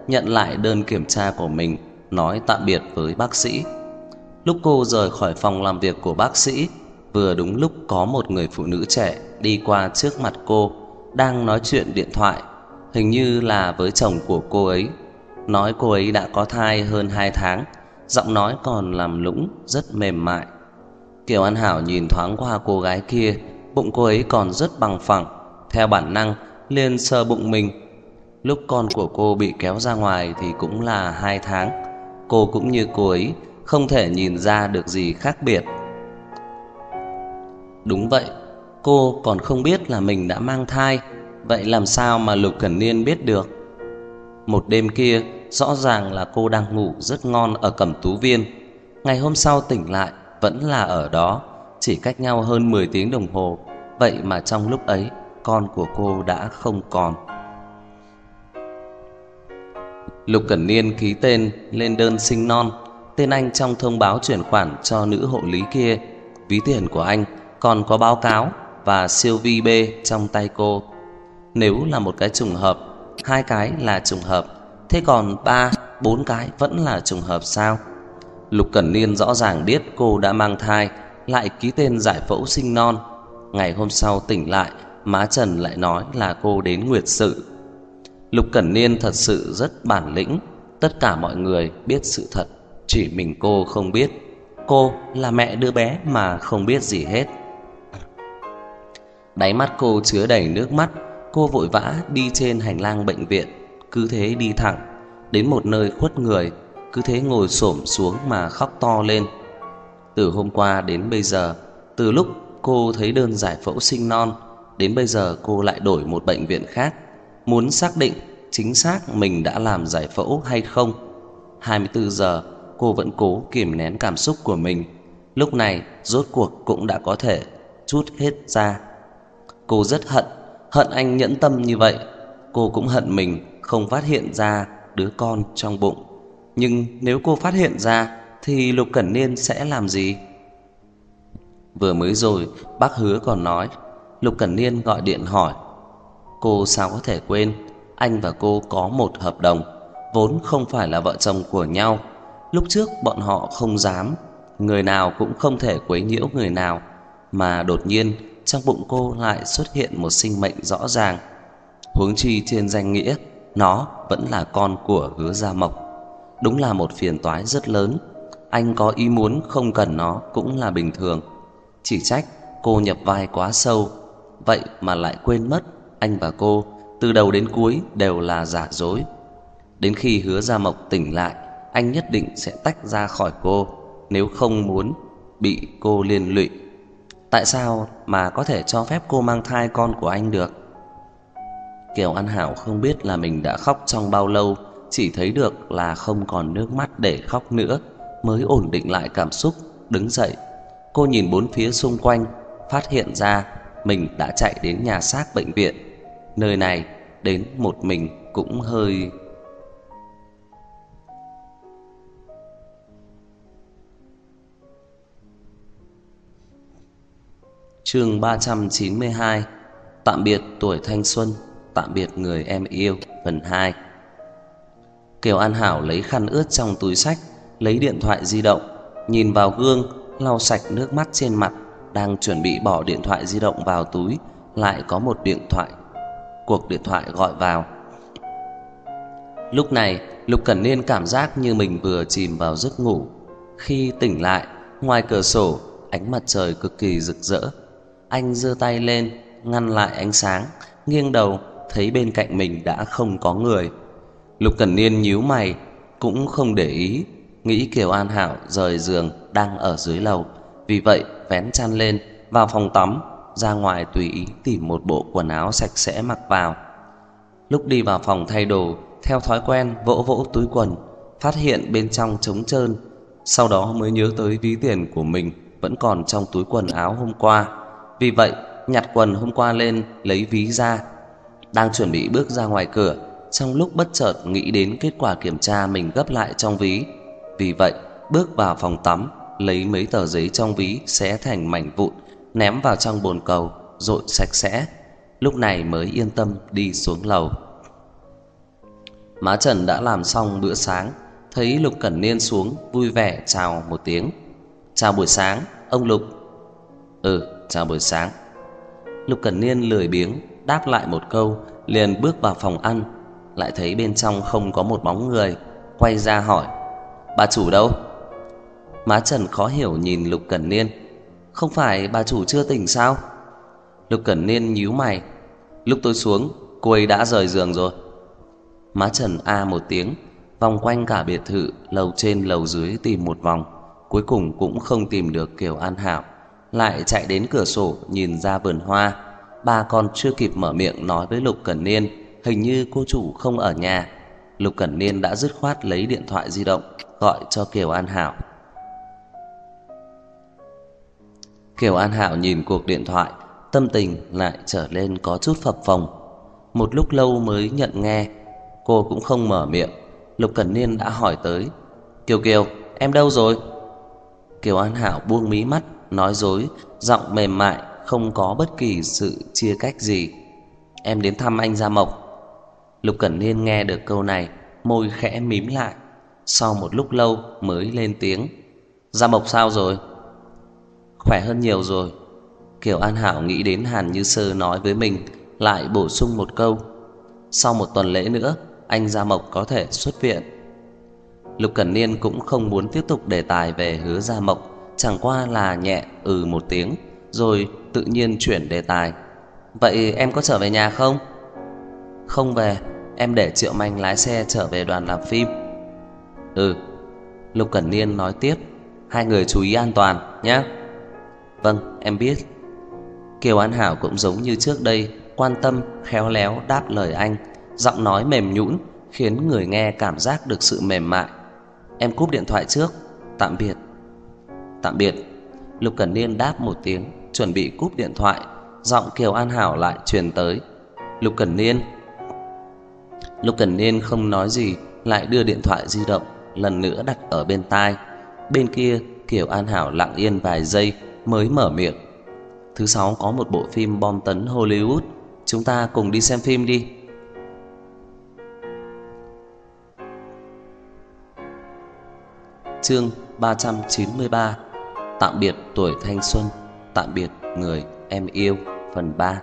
nhận lại đơn kiểm tra của mình, nói tạm biệt với bác sĩ. Lúc cô rời khỏi phòng làm việc của bác sĩ, vừa đúng lúc có một người phụ nữ trẻ đi qua trước mặt cô, đang nói chuyện điện thoại, hình như là với chồng của cô ấy. Nói cô ấy đã có thai hơn 2 tháng, giọng nói còn làm lũng, rất mềm mại. Kiều An Hảo nhìn thoáng qua cô gái kia, bụng cô ấy còn rất bằng phẳng, theo bản năng liền sờ bụng mình. Lúc con của cô bị kéo ra ngoài thì cũng là 2 tháng. Cô cũng như cô ấy, không thể nhìn ra được gì khác biệt. Đúng vậy, cô còn không biết là mình đã mang thai. Vậy làm sao mà Lục Cẩn Niên biết được? Một đêm kia, rõ ràng là cô đang ngủ rất ngon ở Cẩm Tú Viên. Ngày hôm sau tỉnh lại, vẫn là ở đó, chỉ cách nhau hơn 10 tiếng đồng hồ. Vậy mà trong lúc ấy, con của cô đã không còn. Lục Cẩn Niên ký tên lên đơn sinh non, tên anh trong thông báo chuyển khoản cho nữ hộ lý kia. Ví tiền của anh còn có báo cáo và siêu vi B trong tay cô. Nếu là một cái trùng hợp, 2 cái là trùng hợp, thế còn 3, 4 cái vẫn là trùng hợp sao? Lục Cẩn Niên rõ ràng biết cô đã mang thai, lại ký tên giải phẫu sinh non. Ngày hôm sau tỉnh lại, má Trần lại nói là cô đến nguyệt sự. Lục Cẩn Niên thật sự rất bản lĩnh. Tất cả mọi người biết sự thật, chỉ mình cô không biết. Cô là mẹ đứa bé mà không biết gì hết. Đáy mắt cô chứa đầy nước mắt. Cô vội vã đi trên hành lang bệnh viện, cứ thế đi thẳng đến một nơi khuất người, cứ thế ngồi xổm xuống mà khóc to lên. Từ hôm qua đến bây giờ, từ lúc cô thấy đơn giải phẫu sinh non đến bây giờ, cô lại đổi một bệnh viện khác, muốn xác định chính xác mình đã làm giải phẫu hay không. 24 giờ cô vẫn cố kìm nén cảm xúc của mình. Lúc này rốt cuộc cũng đã có thể trút hết ra. Cô rất hận anh nhẫn tâm như vậy. Cô cũng hận mình không phát hiện ra đứa con trong bụng. Nhưng nếu cô phát hiện ra thì Lục Cẩn Niên sẽ làm gì? Vừa mới rồi bác Hứa còn nói. Lục Cẩn Niên gọi điện hỏi. Cô sao có thể quên, anh và cô có một hợp đồng, vốn không phải là vợ chồng của nhau. Lúc trước bọn họ không dám, người nào cũng không thể quấy nhiễu người nào. Mà đột nhiên trong bụng cô lại xuất hiện một sinh mệnh rõ ràng. Huống chi trên danh nghĩa nó vẫn là con của Hứa Gia Mộc. Đúng là một phiền toái rất lớn. Anh có ý muốn không cần nó cũng là bình thường. Chỉ trách cô nhập vai quá sâu, vậy mà lại quên mất anh và cô từ đầu đến cuối đều là giả dối. Đến khi Hứa Gia Mộc tỉnh lại, anh nhất định sẽ tách ra khỏi cô, nếu không muốn bị cô liên lụy. Tại sao mà có thể cho phép cô mang thai con của anh được? Kiều An Hảo không biết là mình đã khóc trong bao lâu, chỉ thấy được là không còn nước mắt để khóc nữa, mới ổn định lại cảm xúc, đứng dậy. Cô nhìn bốn phía xung quanh, phát hiện ra mình đã chạy đến nhà xác bệnh viện. Nơi này đến một mình cũng hơi... Chương 392. Tạm biệt tuổi thanh xuân, tạm biệt người em yêu, phần 2. Kiều An Hảo lấy khăn ướt trong túi xách, lấy điện thoại di động, nhìn vào gương, lau sạch nước mắt trên mặt, đang chuẩn bị bỏ điện thoại di động vào túi, lại có một cuộc điện thoại gọi vào. Lúc này Lục Cẩn Niên cảm giác như mình vừa chìm vào giấc ngủ. Khi tỉnh lại, ngoài cửa sổ ánh mặt trời cực kỳ rực rỡ. Anh giơ tay lên ngăn lại ánh sáng, nghiêng đầu thấy bên cạnh mình đã không có người. Lục Cẩn Niên nhíu mày, cũng không để ý, nghĩ Kiều An Hảo rời giường đang ở dưới lầu, vì vậy vén chăn lên, vào phòng tắm, ra ngoài tùy ý tìm một bộ quần áo sạch sẽ mặc vào. Lúc đi vào phòng thay đồ, theo thói quen vỗ vỗ túi quần, phát hiện bên trong trống trơn, sau đó mới nhớ tới ví tiền của mình vẫn còn trong túi quần áo hôm qua. Vì vậy nhặt quần hôm qua lên, lấy ví ra. Đang chuẩn bị bước ra ngoài cửa, trong lúc bất chợt nghĩ đến kết quả kiểm tra mình gấp lại trong ví. Vì vậy bước vào phòng tắm, lấy mấy tờ giấy trong ví xé thành mảnh vụn, ném vào trong bồn cầu, dội sạch sẽ. Lúc này mới yên tâm đi xuống lầu. Má Trần đã làm xong bữa sáng, thấy Lục Cẩn Niên xuống, vui vẻ chào một tiếng. Chào buổi sáng, ông Lục. Chào buổi sáng. Lục Cẩn Niên lười biếng đáp lại một câu, liền bước vào phòng ăn. Lại thấy bên trong không có một bóng người, quay ra hỏi: bà chủ đâu? Má Trần khó hiểu nhìn Lục Cẩn Niên: không phải bà chủ chưa tỉnh sao? Lục Cẩn Niên nhíu mày: lúc tôi xuống, cô ấy đã rời giường rồi. Má Trần a một tiếng, vòng quanh cả biệt thự, lầu trên lầu dưới tìm một vòng, cuối cùng cũng không tìm được Kiều An Hảo. Lại chạy đến cửa sổ nhìn ra vườn hoa. Bà còn chưa kịp mở miệng nói với Lục Cẩn Niên hình như cô chủ không ở nhà, Lục Cẩn Niên đã dứt khoát lấy điện thoại di động gọi cho Kiều An Hảo. Kiều An Hảo nhìn cuộc điện thoại, tâm tình lại trở lên có chút phập phồng. Một lúc lâu mới nhận nghe. Cô cũng không mở miệng, Lục Cẩn Niên đã hỏi tới: Kiều Kiều, em đâu rồi? Kiều An Hảo buông mí mắt, nói dối, giọng mềm mại, không có bất kỳ sự chia cách gì: em đến thăm anh Gia Mộc. Lục Cẩn Niên nghe được câu này, môi khẽ mím lại. Sau một lúc lâu mới lên tiếng: Gia Mộc sao rồi? Khỏe hơn nhiều rồi. Kiều An Hảo nghĩ đến Hàn Như Sơ nói với mình, lại bổ sung một câu: sau một tuần lễ nữa, anh Gia Mộc có thể xuất viện. Lục Cẩn Niên cũng không muốn tiếp tục đề tài về Hứa Gia Mộc, chẳng qua là nhẹ một tiếng, rồi tự nhiên chuyển đề tài: vậy em có trở về nhà không? Không về, em để Triệu Manh lái xe trở về đoàn làm phim. Lục Cẩn Niên nói tiếp: hai người chú ý an toàn nhé. Vâng, em biết. Kiều An Hảo cũng giống như trước đây, quan tâm, khéo léo đáp lời anh, giọng nói mềm nhũn khiến người nghe cảm giác được sự mềm mại. Em cúp điện thoại trước, tạm biệt. Tạm biệt. Lục Cẩn Niên đáp một tiếng, chuẩn bị cúp điện thoại. Giọng Kiều An Hảo lại truyền tới: Lục Cẩn Niên. Lục Cẩn Niên không nói gì, lại đưa điện thoại di động lần nữa đặt ở bên tai. Bên kia Kiều An Hảo lặng yên vài giây mới mở miệng: thứ sáu có một bộ phim bom tấn Hollywood, chúng ta cùng đi xem phim đi. Chương 393: tạm biệt tuổi thanh xuân, tạm biệt người em yêu, phần 3.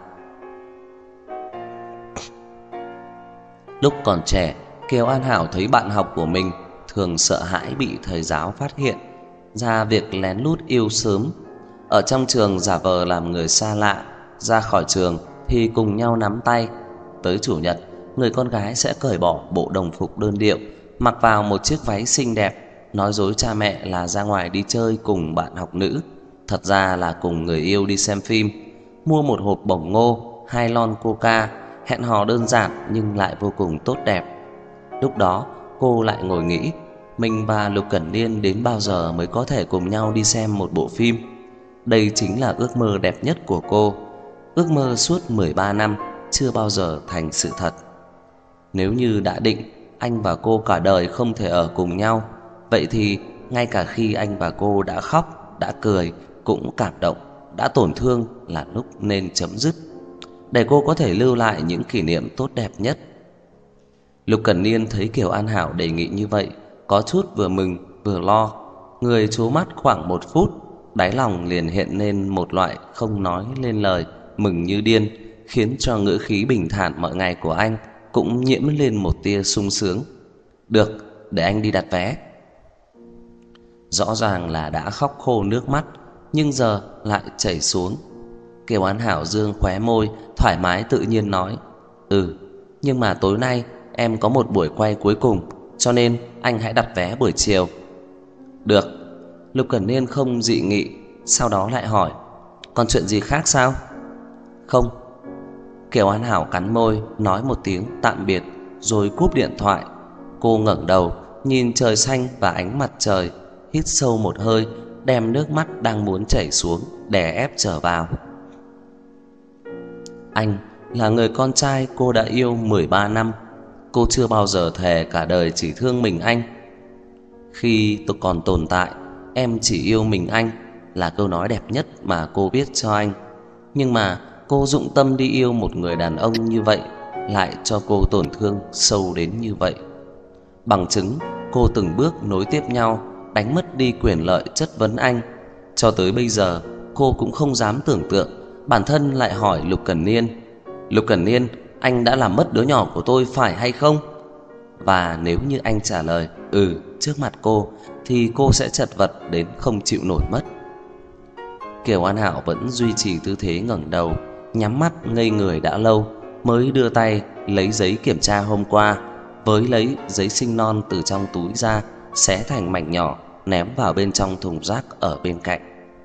Lúc còn trẻ, Kiều An Hảo thấy bạn học của mình thường sợ hãi bị thầy giáo phát hiện ra việc lén lút yêu sớm. Ở trong trường giả vờ làm người xa lạ, ra khỏi trường thì cùng nhau nắm tay. Tới chủ nhật, người con gái sẽ cởi bỏ bộ đồng phục đơn điệu, mặc vào một chiếc váy xinh đẹp, nói dối cha mẹ là ra ngoài đi chơi cùng bạn học nữ, thật ra là cùng người yêu đi xem phim. Mua một hộp bổng ngô, 2 lon coca, hẹn hò đơn giản nhưng lại vô cùng tốt đẹp. Lúc đó cô lại ngồi nghĩ, mình và Lục Cẩn Niên đến bao giờ mới có thể cùng nhau đi xem một bộ phim. Đây chính là ước mơ đẹp nhất của cô. Ước mơ suốt 13 năm chưa bao giờ thành sự thật. Nếu như đã định anh và cô cả đời không thể ở cùng nhau, vậy thì ngay cả khi anh và cô đã khóc, đã cười, cũng cảm động, đã tổn thương là lúc nên chấm dứt, để cô có thể lưu lại những kỷ niệm tốt đẹp nhất. Lục Cẩn Niên thấy Kiều An Hảo đề nghị như vậy, có chút vừa mừng vừa lo. Người trố mắt khoảng 1 phút, đáy lòng liền hiện lên một loại không nói lên lời mừng như điên, khiến cho ngữ khí bình thản mọi ngày của anh cũng nhiễm lên một tia sung sướng. Được, để anh đi đặt vé. Rõ ràng là đã khóc khô nước mắt, nhưng giờ lại chảy xuống. Kiều An Hảo dương khóe môi, thoải mái tự nhiên nói: nhưng mà tối nay em có một buổi quay cuối cùng, cho nên anh hãy đặt vé buổi chiều. Được. Lục Cẩn Niên không dị nghị, sau đó lại hỏi: còn chuyện gì khác sao? Không. Kiều An Hảo cắn môi, nói một tiếng tạm biệt rồi cúp điện thoại. Cô ngẩng đầu nhìn trời xanh và ánh mặt trời, hít sâu một hơi, đem nước mắt đang muốn chảy xuống đè ép trở vào. Anh là người con trai cô đã yêu 13 năm. Cô chưa bao giờ thề cả đời chỉ thương mình anh. Khi tôi còn tồn tại, em chỉ yêu mình anh, là câu nói đẹp nhất mà cô biết cho anh. Nhưng mà cô dụng tâm đi yêu một người đàn ông như vậy, lại cho cô tổn thương sâu đến như vậy. Bằng chứng cô từng bước nối tiếp nhau đánh mất đi quyền lợi chất vấn anh. Cho tới bây giờ cô cũng không dám tưởng tượng bản thân lại hỏi Lục Cẩn Niên: Lục Cẩn Niên, anh đã làm mất đứa nhỏ của tôi phải hay không? Và nếu như anh trả lời trước mặt cô thì cô sẽ chật vật đến không chịu nổi mất. Kiều An Hảo vẫn duy trì tư thế ngẩng đầu, nhắm mắt ngây người đã lâu, mới đưa tay lấy giấy kiểm tra hôm qua, với lấy giấy sinh non từ trong túi ra, xé thành mảnh nhỏ, ném vào bên trong thùng rác ở bên cạnh.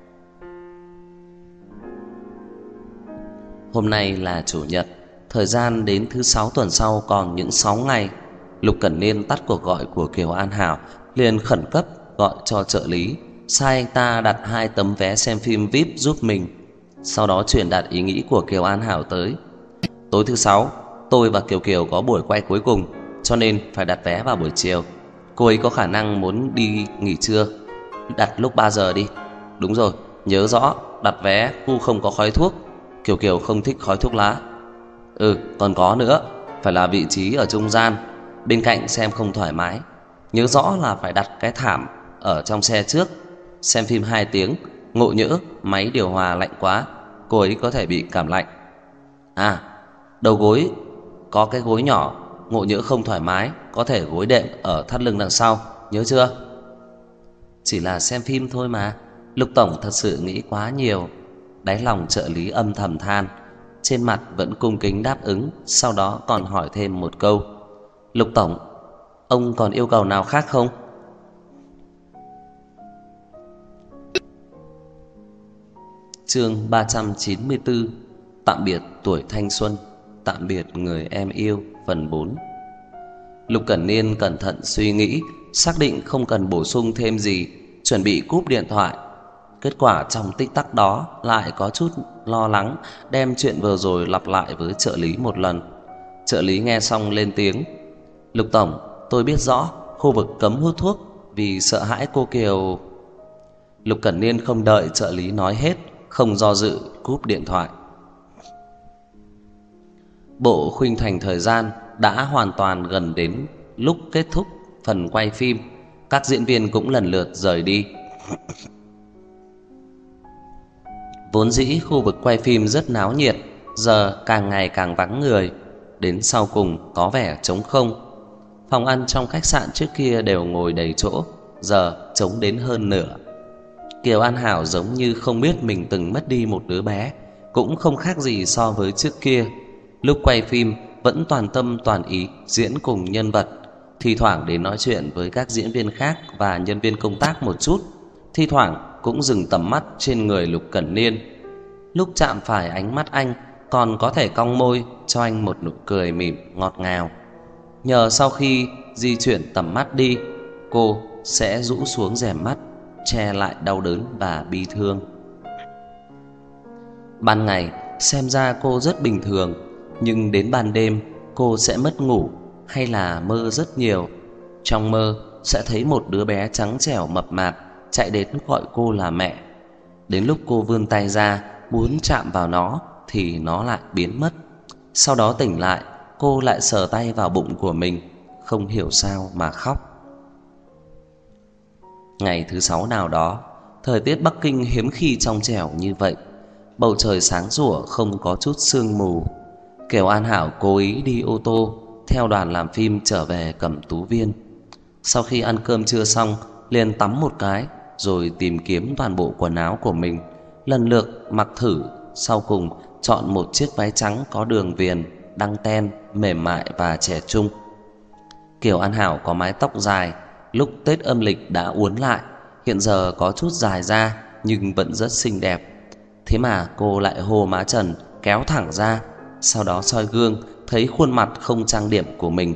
Hôm nay là chủ nhật, thời gian đến thứ 6 tuần sau còn những 6 ngày. Lục Cẩn Niên tắt cuộc gọi của Kiều An Hảo, liền khẩn cấp gọi cho trợ lý, sai anh ta đặt 2 tấm vé xem phim VIP giúp mình. Sau đó truyền đạt ý nghĩ của Kiều An Hảo tới: tối thứ 6 tôi và Kiều Kiều có buổi quay cuối cùng, cho nên phải đặt vé vào buổi chiều. Cô ấy có khả năng muốn đi nghỉ trưa, đặt lúc 3 giờ đi. Đúng rồi, nhớ rõ đặt vé khu không có khói thuốc, Kiều Kiều không thích khói thuốc lá. Còn có nữa, phải là vị trí ở trung gian, bên cạnh xem không thoải mái. Nhớ rõ là phải đặt cái thảm ở trong xe trước. Xem phim 2 tiếng, ngộ nhỡ máy điều hòa lạnh quá, cô ấy có thể bị cảm lạnh. Đầu gối có cái gối nhỏ, ngộ nhỡ không thoải mái có thể gối đệm ở thắt lưng đằng sau, nhớ chưa? Chỉ là xem phim thôi mà, Lục tổng thật sự nghĩ quá nhiều. Đáy lòng trợ lý âm thầm than, trên mặt vẫn cung kính đáp ứng, sau đó còn hỏi thêm một câu: Lục tổng, ông còn yêu cầu nào khác không? Chương 394: Tạm biệt tuổi thanh xuân, tạm biệt người em yêu, phần 4. Lục Cẩn Niên cẩn thận suy nghĩ, xác định không cần bổ sung thêm gì, chuẩn bị cúp điện thoại. Kết quả trong tích tắc đó lại có chút lo lắng, đem chuyện vừa rồi lặp lại với trợ lý một lần. Trợ lý nghe xong lên tiếng: Lục tổng, tôi biết rõ khu vực cấm hút thuốc, vì sợ hãi cô Kiều. Lục Cẩn Niên không đợi trợ lý nói hết, không do dự cúp điện thoại. Bộ khuynh thành thời gian đã hoàn toàn gần đến lúc kết thúc phần quay phim. Các diễn viên cũng lần lượt rời đi. Vốn dĩ khu vực quay phim rất náo nhiệt, giờ càng ngày càng vắng người, đến sau cùng có vẻ trống không. Phòng ăn trong khách sạn trước kia đều ngồi đầy chỗ, giờ trống đến hơn nửa. Kiều An Hảo giống như không biết mình từng mất đi một đứa bé, cũng không khác gì so với trước kia. Lúc quay phim vẫn toàn tâm toàn ý diễn cùng nhân vật, thi thoảng đến nói chuyện với các diễn viên khác và nhân viên công tác một chút, thi thoảng cũng dừng tầm mắt trên người Lục Cẩn Niên. Lúc chạm phải ánh mắt anh, còn có thể cong môi cho anh một nụ cười mỉm ngọt ngào. Nhờ sau khi di chuyển tầm mắt đi, cô sẽ rũ xuống rèm mắt, che lại đau đớn và bi thương. Ban ngày xem ra cô rất bình thường, nhưng đến ban đêm cô sẽ mất ngủ hay là mơ rất nhiều. Trong mơ sẽ thấy một đứa bé trắng trẻo mập mạp chạy đến gọi cô là mẹ. Đến lúc cô vươn tay ra muốn chạm vào nó thì nó lại biến mất. Sau đó tỉnh lại, cô lại sờ tay vào bụng của mình, không hiểu sao mà khóc. Ngày thứ 6 nào đó, thời tiết Bắc Kinh hiếm khi trong trẻo như vậy. Bầu trời sáng sủa không có chút sương mù. Kiều An Hảo cố ý đi ô tô theo đoàn làm phim trở về Cẩm Tú Viên. Sau khi ăn cơm trưa xong, liền tắm một cái, rồi tìm kiếm toàn bộ quần áo của mình, lần lượt mặc thử. Sau cùng chọn một chiếc váy trắng có đường viền, đăng ten, mềm mại và trẻ trung. Kiều An Hảo có mái tóc dài, lúc Tết âm lịch đã uốn lại, hiện giờ có chút dài ra nhưng vẫn rất xinh đẹp. Thế mà cô lại hô má trần, kéo thẳng ra, sau đó soi gương thấy khuôn mặt không trang điểm của mình.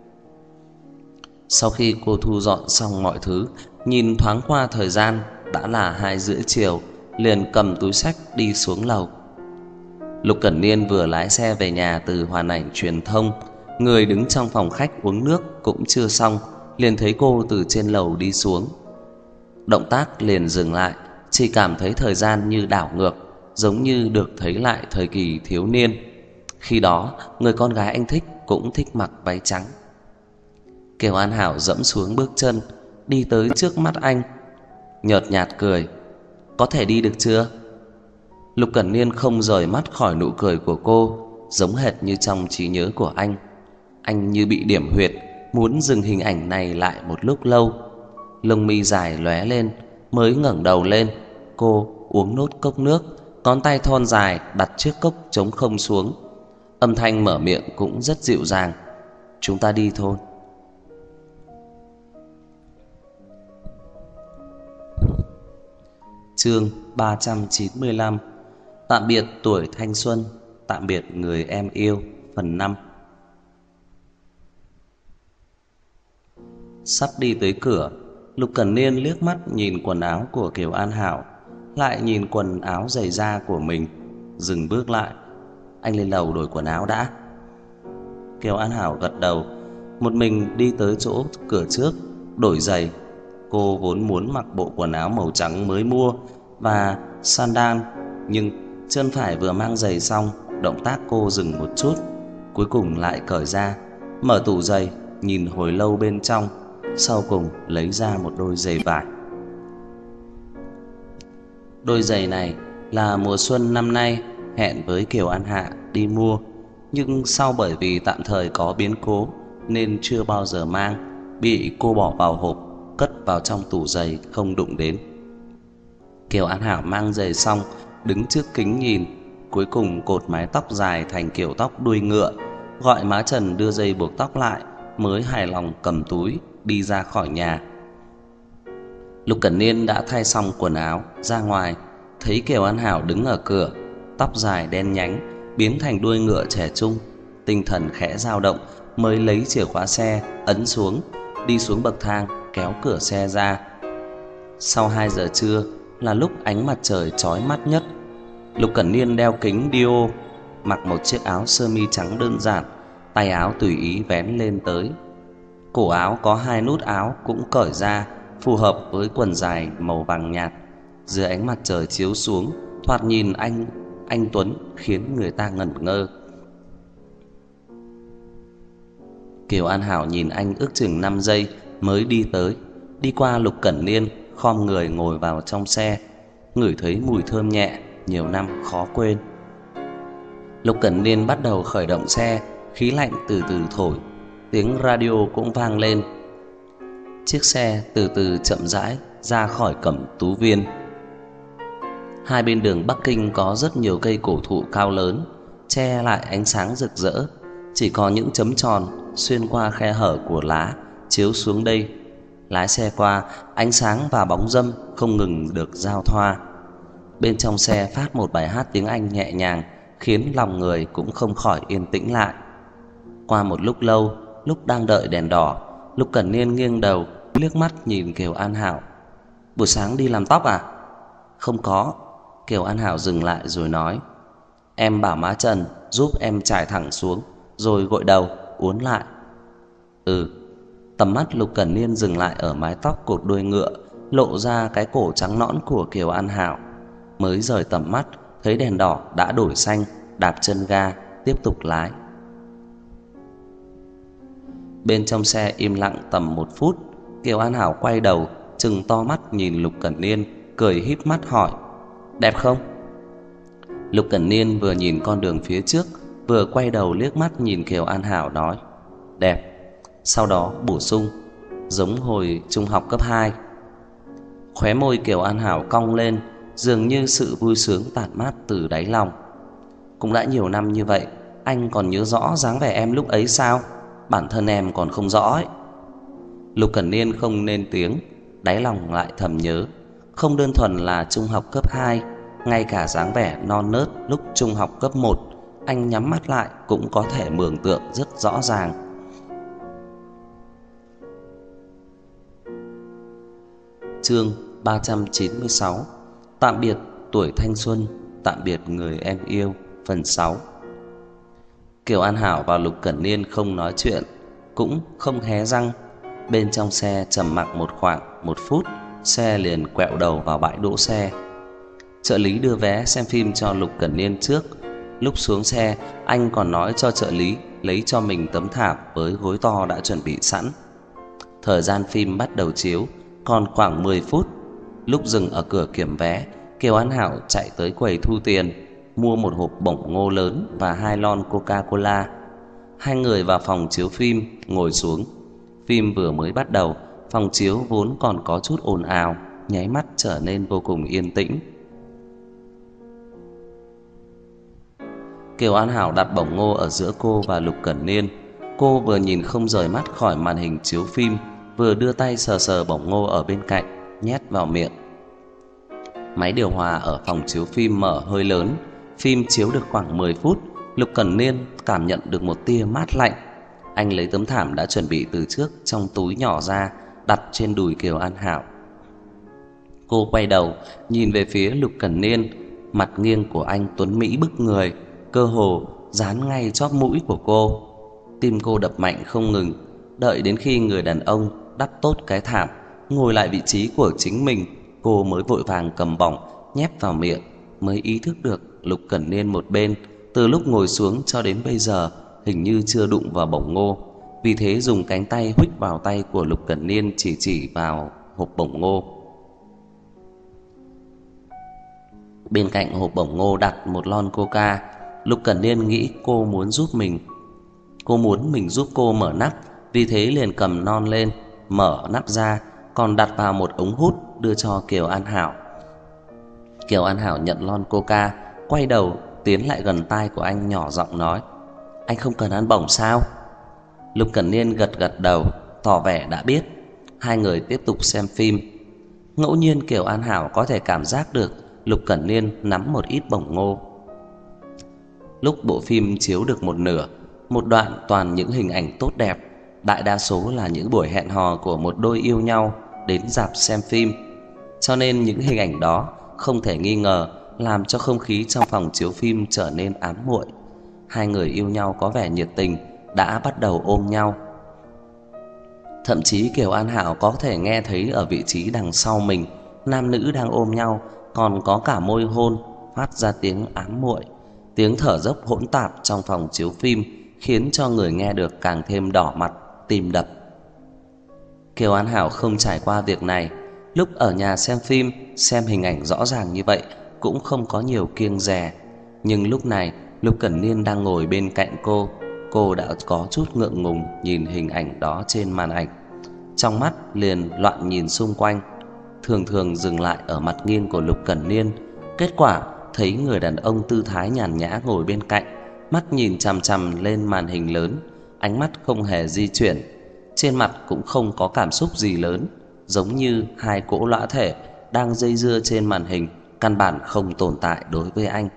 Sau khi cô thu dọn xong mọi thứ, nhìn thoáng qua thời gian đã là 2:30 chiều, liền cầm túi xách đi xuống lầu. Lục Cẩn Niên vừa lái xe về nhà từ Hoàn Ảnh Truyền thông, người đứng trong phòng khách uống nước cũng chưa xong, liền thấy cô từ trên lầu đi xuống. Động tác liền dừng lại, chỉ cảm thấy thời gian như đảo ngược, giống như được thấy lại thời kỳ thiếu niên. Khi đó người con gái anh thích cũng thích mặc váy trắng. Kiều An Hảo dẫm xuống bước chân, đi tới trước mắt anh, nhợt nhạt cười. Có thể đi được chưa? Lục Cẩn Niên không rời mắt khỏi nụ cười của cô, giống hệt như trong trí nhớ của anh. Anh như bị điểm huyệt, muốn dừng hình ảnh này lại một lúc lâu. Lông mi dài lóe lên, mới ngẩng đầu lên, cô uống nốt cốc nước, ngón tay thon dài đặt chiếc cốc trống không xuống. Âm thanh mở miệng cũng rất dịu dàng. Chúng ta đi thôi. Chương 395. Tạm biệt tuổi thanh xuân, tạm biệt người em yêu, phần 5. Sắp đi tới cửa, Lục Cẩn Niên liếc mắt nhìn quần áo của Kiều An Hảo, lại nhìn quần áo giày da của mình, dừng bước lại. Anh lên lầu đổi quần áo đã. Kiều An Hảo gật đầu, một mình đi tới chỗ cửa trước, đổi giày. Cô vốn muốn mặc bộ quần áo màu trắng mới mua và sandal, nhưng chân phải vừa mang giày xong, động tác cô dừng một chút, cuối cùng lại cởi ra, mở tủ giày, nhìn hồi lâu bên trong, sau cùng lấy ra một đôi giày vải. Đôi giày này là mùa xuân năm nay hẹn với Kiều An Hạ đi mua, nhưng sau bởi vì tạm thời có biến cố nên chưa bao giờ mang, bị cô bỏ vào hộp, cất vào trong tủ giày không đụng đến. Kiều An Hảo mang giày xong, đứng trước kính nhìn, cuối cùng cột mái tóc dài thành kiểu tóc đuôi ngựa, gọi má Trần đưa dây buộc tóc lại, mới hài lòng cầm túi đi ra khỏi nhà. Lục Cẩn Niên đã thay xong quần áo ra ngoài, thấy Kiều An Hảo đứng ở cửa, tóc dài đen nhánh biến thành đuôi ngựa trẻ trung, tinh thần khẽ dao động, mới lấy chìa khóa xe ấn xuống, đi xuống bậc thang kéo cửa xe ra. Sau 2 giờ trưa là lúc ánh mặt trời chói mắt nhất. Lục Cẩn Niên đeo kính Dio, mặc một chiếc áo sơ mi trắng đơn giản, tay áo tùy ý vén lên tới. Cổ áo có 2 nút áo cũng cởi ra, phù hợp với quần dài màu vàng nhạt. Dưới ánh mặt trời chiếu xuống, thoạt nhìn anh tuấn khiến người ta ngẩn ngơ. Kiều An Hảo nhìn anh ước chừng 5 giây mới đi tới, đi qua Lục Cẩn Niên, khom người ngồi vào trong xe, ngửi thấy mùi thơm nhẹ nhiều năm khó quên. Lục Cẩn Niên bắt đầu khởi động xe, khí lạnh từ từ thổi, tiếng radio cũng vang lên. Chiếc xe từ từ chậm rãi ra khỏi Cẩm Tú Viên. Hai bên đường Bắc Kinh có rất nhiều cây cổ thụ cao lớn, che lại ánh sáng rực rỡ, chỉ có những chấm tròn xuyên qua khe hở của lá chiếu xuống đây. Lái xe qua, ánh sáng và bóng râm không ngừng được giao thoa. Bên trong xe phát một bài hát tiếng Anh nhẹ nhàng, khiến lòng người cũng không khỏi yên tĩnh lại. Qua một lúc lâu, lúc đang đợi đèn đỏ, Lục Cẩn Niên nghiêng đầu liếc mắt nhìn Kiều An Hảo. Buổi sáng đi làm tóc à? Không có. Kiều An Hảo dừng lại rồi nói, em bảo má Trần giúp em trải thẳng xuống, rồi gội đầu, uốn lại. Ừ. Tầm mắt Lục Cẩn Niên dừng lại ở mái tóc cột đuôi ngựa, lộ ra cái cổ trắng nõn của Kiều An Hảo. Mới rời tầm mắt, thấy đèn đỏ đã đổi xanh, đạp chân ga, tiếp tục lái. Bên trong xe im lặng tầm 1 phút, Kiều An Hảo quay đầu, trừng to mắt nhìn Lục Cẩn Niên, cười híp mắt hỏi, đẹp không? Lục Cẩn Niên vừa nhìn con đường phía trước, vừa quay đầu liếc mắt nhìn Kiều An Hảo nói, đẹp. Sau đó bổ sung, giống hồi trung học cấp 2. Khóe môi Kiều An Hảo cong lên, dường như sự vui sướng tản mát từ đáy lòng. Cũng đã nhiều năm như vậy, anh còn nhớ rõ dáng vẻ em lúc ấy sao? Bản thân em còn không rõ ấy. Lục Cẩn Niên không nên tiếng, đáy lòng lại thầm nhớ, không đơn thuần là trung học cấp 2, ngay cả dáng vẻ non nớt lúc trung học cấp 1, anh nhắm mắt lại cũng có thể mường tượng rất rõ ràng. Chương 396. Tạm biệt tuổi thanh xuân, tạm biệt người em yêu, phần 6. Kiều An Hảo và Lục Cẩn Niên không nói chuyện, cũng không hé răng. Bên trong xe trầm mặc khoảng 1 phút, xe liền quẹo đầu vào bãi đỗ xe. Trợ lý đưa vé xem phim cho Lục Cẩn Niên trước. Lúc xuống xe, anh còn nói cho trợ lý lấy cho mình tấm thảm với gối to đã chuẩn bị sẵn. Thời gian phim bắt đầu chiếu còn khoảng 10 phút. Lúc dừng ở cửa kiểm vé, Kiều An Hảo chạy tới quầy thu tiền, mua một hộp bổng ngô lớn và 2 lon Coca-Cola. Hai người vào phòng chiếu phim, ngồi xuống. Phim vừa mới bắt đầu, phòng chiếu vốn còn có chút ồn ào, nháy mắt trở nên vô cùng yên tĩnh. Kiều An Hảo đặt bổng ngô ở giữa cô và Lục Cẩn Niên. Cô vừa nhìn không rời mắt khỏi màn hình chiếu phim, vừa đưa tay sờ sờ bổng ngô ở bên cạnh, nhét vào miệng. Máy điều hòa ở phòng chiếu phim mở hơi lớn. Phim chiếu được khoảng 10 phút, Lục Cẩn Niên cảm nhận được một tia mát lạnh. Anh lấy tấm thảm đã chuẩn bị từ trước trong túi nhỏ ra, đặt trên đùi Kiều An Hảo. Cô quay đầu nhìn về phía Lục Cẩn Niên. Mặt nghiêng của anh tuấn mỹ bức người, cơ hồ dán ngay chóp mũi của cô. Tim cô đập mạnh không ngừng. Đợi đến khi người đàn ông đắp tốt cái thảm, ngồi lại vị trí của chính mình, cô mới vội vàng cầm bỏng nhét vào miệng, mới ý thức được Lục Cẩn Niên một bên từ lúc ngồi xuống cho đến bây giờ hình như chưa đụng vào bổng ngô. Vì thế dùng cánh tay huých vào tay của Lục Cẩn Niên, chỉ vào hộp bổng ngô. Bên cạnh hộp bổng ngô đặt một lon coca. Lục Cẩn Niên nghĩ cô muốn giúp mình. Cô muốn mình giúp cô mở nắp, vì thế liền cầm non lên, mở nắp ra, còn đặt vào một ống hút đưa cho Kiều An Hảo. Kiều An Hảo nhận lon coca, quay đầu tiến lại gần tai của anh, nhỏ giọng nói: "Anh không cần ăn bổng sao?" Lục Cẩn Niên gật gật đầu, tỏ vẻ đã biết. Hai người tiếp tục xem phim. Ngẫu nhiên Kiều An Hảo có thể cảm giác được Lục Cẩn Niên nắm một ít bổng ngô. Lúc bộ phim chiếu được một nửa, một đoạn toàn những hình ảnh tốt đẹp, đại đa số là những buổi hẹn hò của một đôi yêu nhau đến rạp xem phim. Cho nên những hình ảnh đó không thể nghi ngờ làm cho không khí trong phòng chiếu phim trở nên ám muội. Hai người yêu nhau có vẻ nhiệt tình, đã bắt đầu ôm nhau. Thậm chí Kiều An Hảo có thể nghe thấy ở vị trí đằng sau mình, nam nữ đang ôm nhau, còn có cả môi hôn, phát ra tiếng ám muội. Tiếng thở dốc hỗn tạp trong phòng chiếu phim khiến cho người nghe được càng thêm đỏ mặt, tim đập. Kiều An Hảo không trải qua việc này. Lúc ở nhà xem phim, xem hình ảnh rõ ràng như vậy cũng không có nhiều kiêng dè. Nhưng lúc này Lục Cẩn Niên đang ngồi bên cạnh cô đã có chút ngượng ngùng nhìn hình ảnh đó trên màn ảnh. Trong mắt liền loạn nhìn xung quanh, thường dừng lại ở mặt nghiêng của Lục Cẩn Niên. Kết quả thấy người đàn ông tư thái nhàn nhã ngồi bên cạnh, mắt nhìn chằm chằm lên màn hình lớn, ánh mắt không hề di chuyển, trên mặt cũng không có cảm xúc gì lớn, giống như hai cỗ lõa thể đang dây dưa trên màn hình, căn bản không tồn tại đối với anh.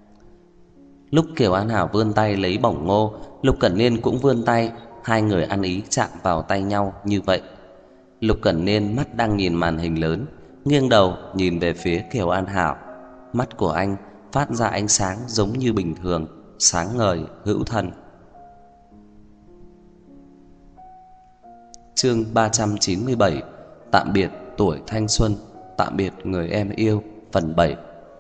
Lúc Kiều An Hảo vươn tay lấy bổng ngô, Lục Cẩn Niên cũng vươn tay, hai người ăn ý chạm vào tay nhau như vậy. Lục Cẩn Niên mắt đang nhìn màn hình lớn, nghiêng đầu nhìn về phía Kiều An Hảo. Mắt của anh phát ra ánh sáng giống như bình thường, sáng ngời, hữu thần. Chương 397: Tạm biệt tuổi thanh xuân, tạm biệt người em yêu, phần 7.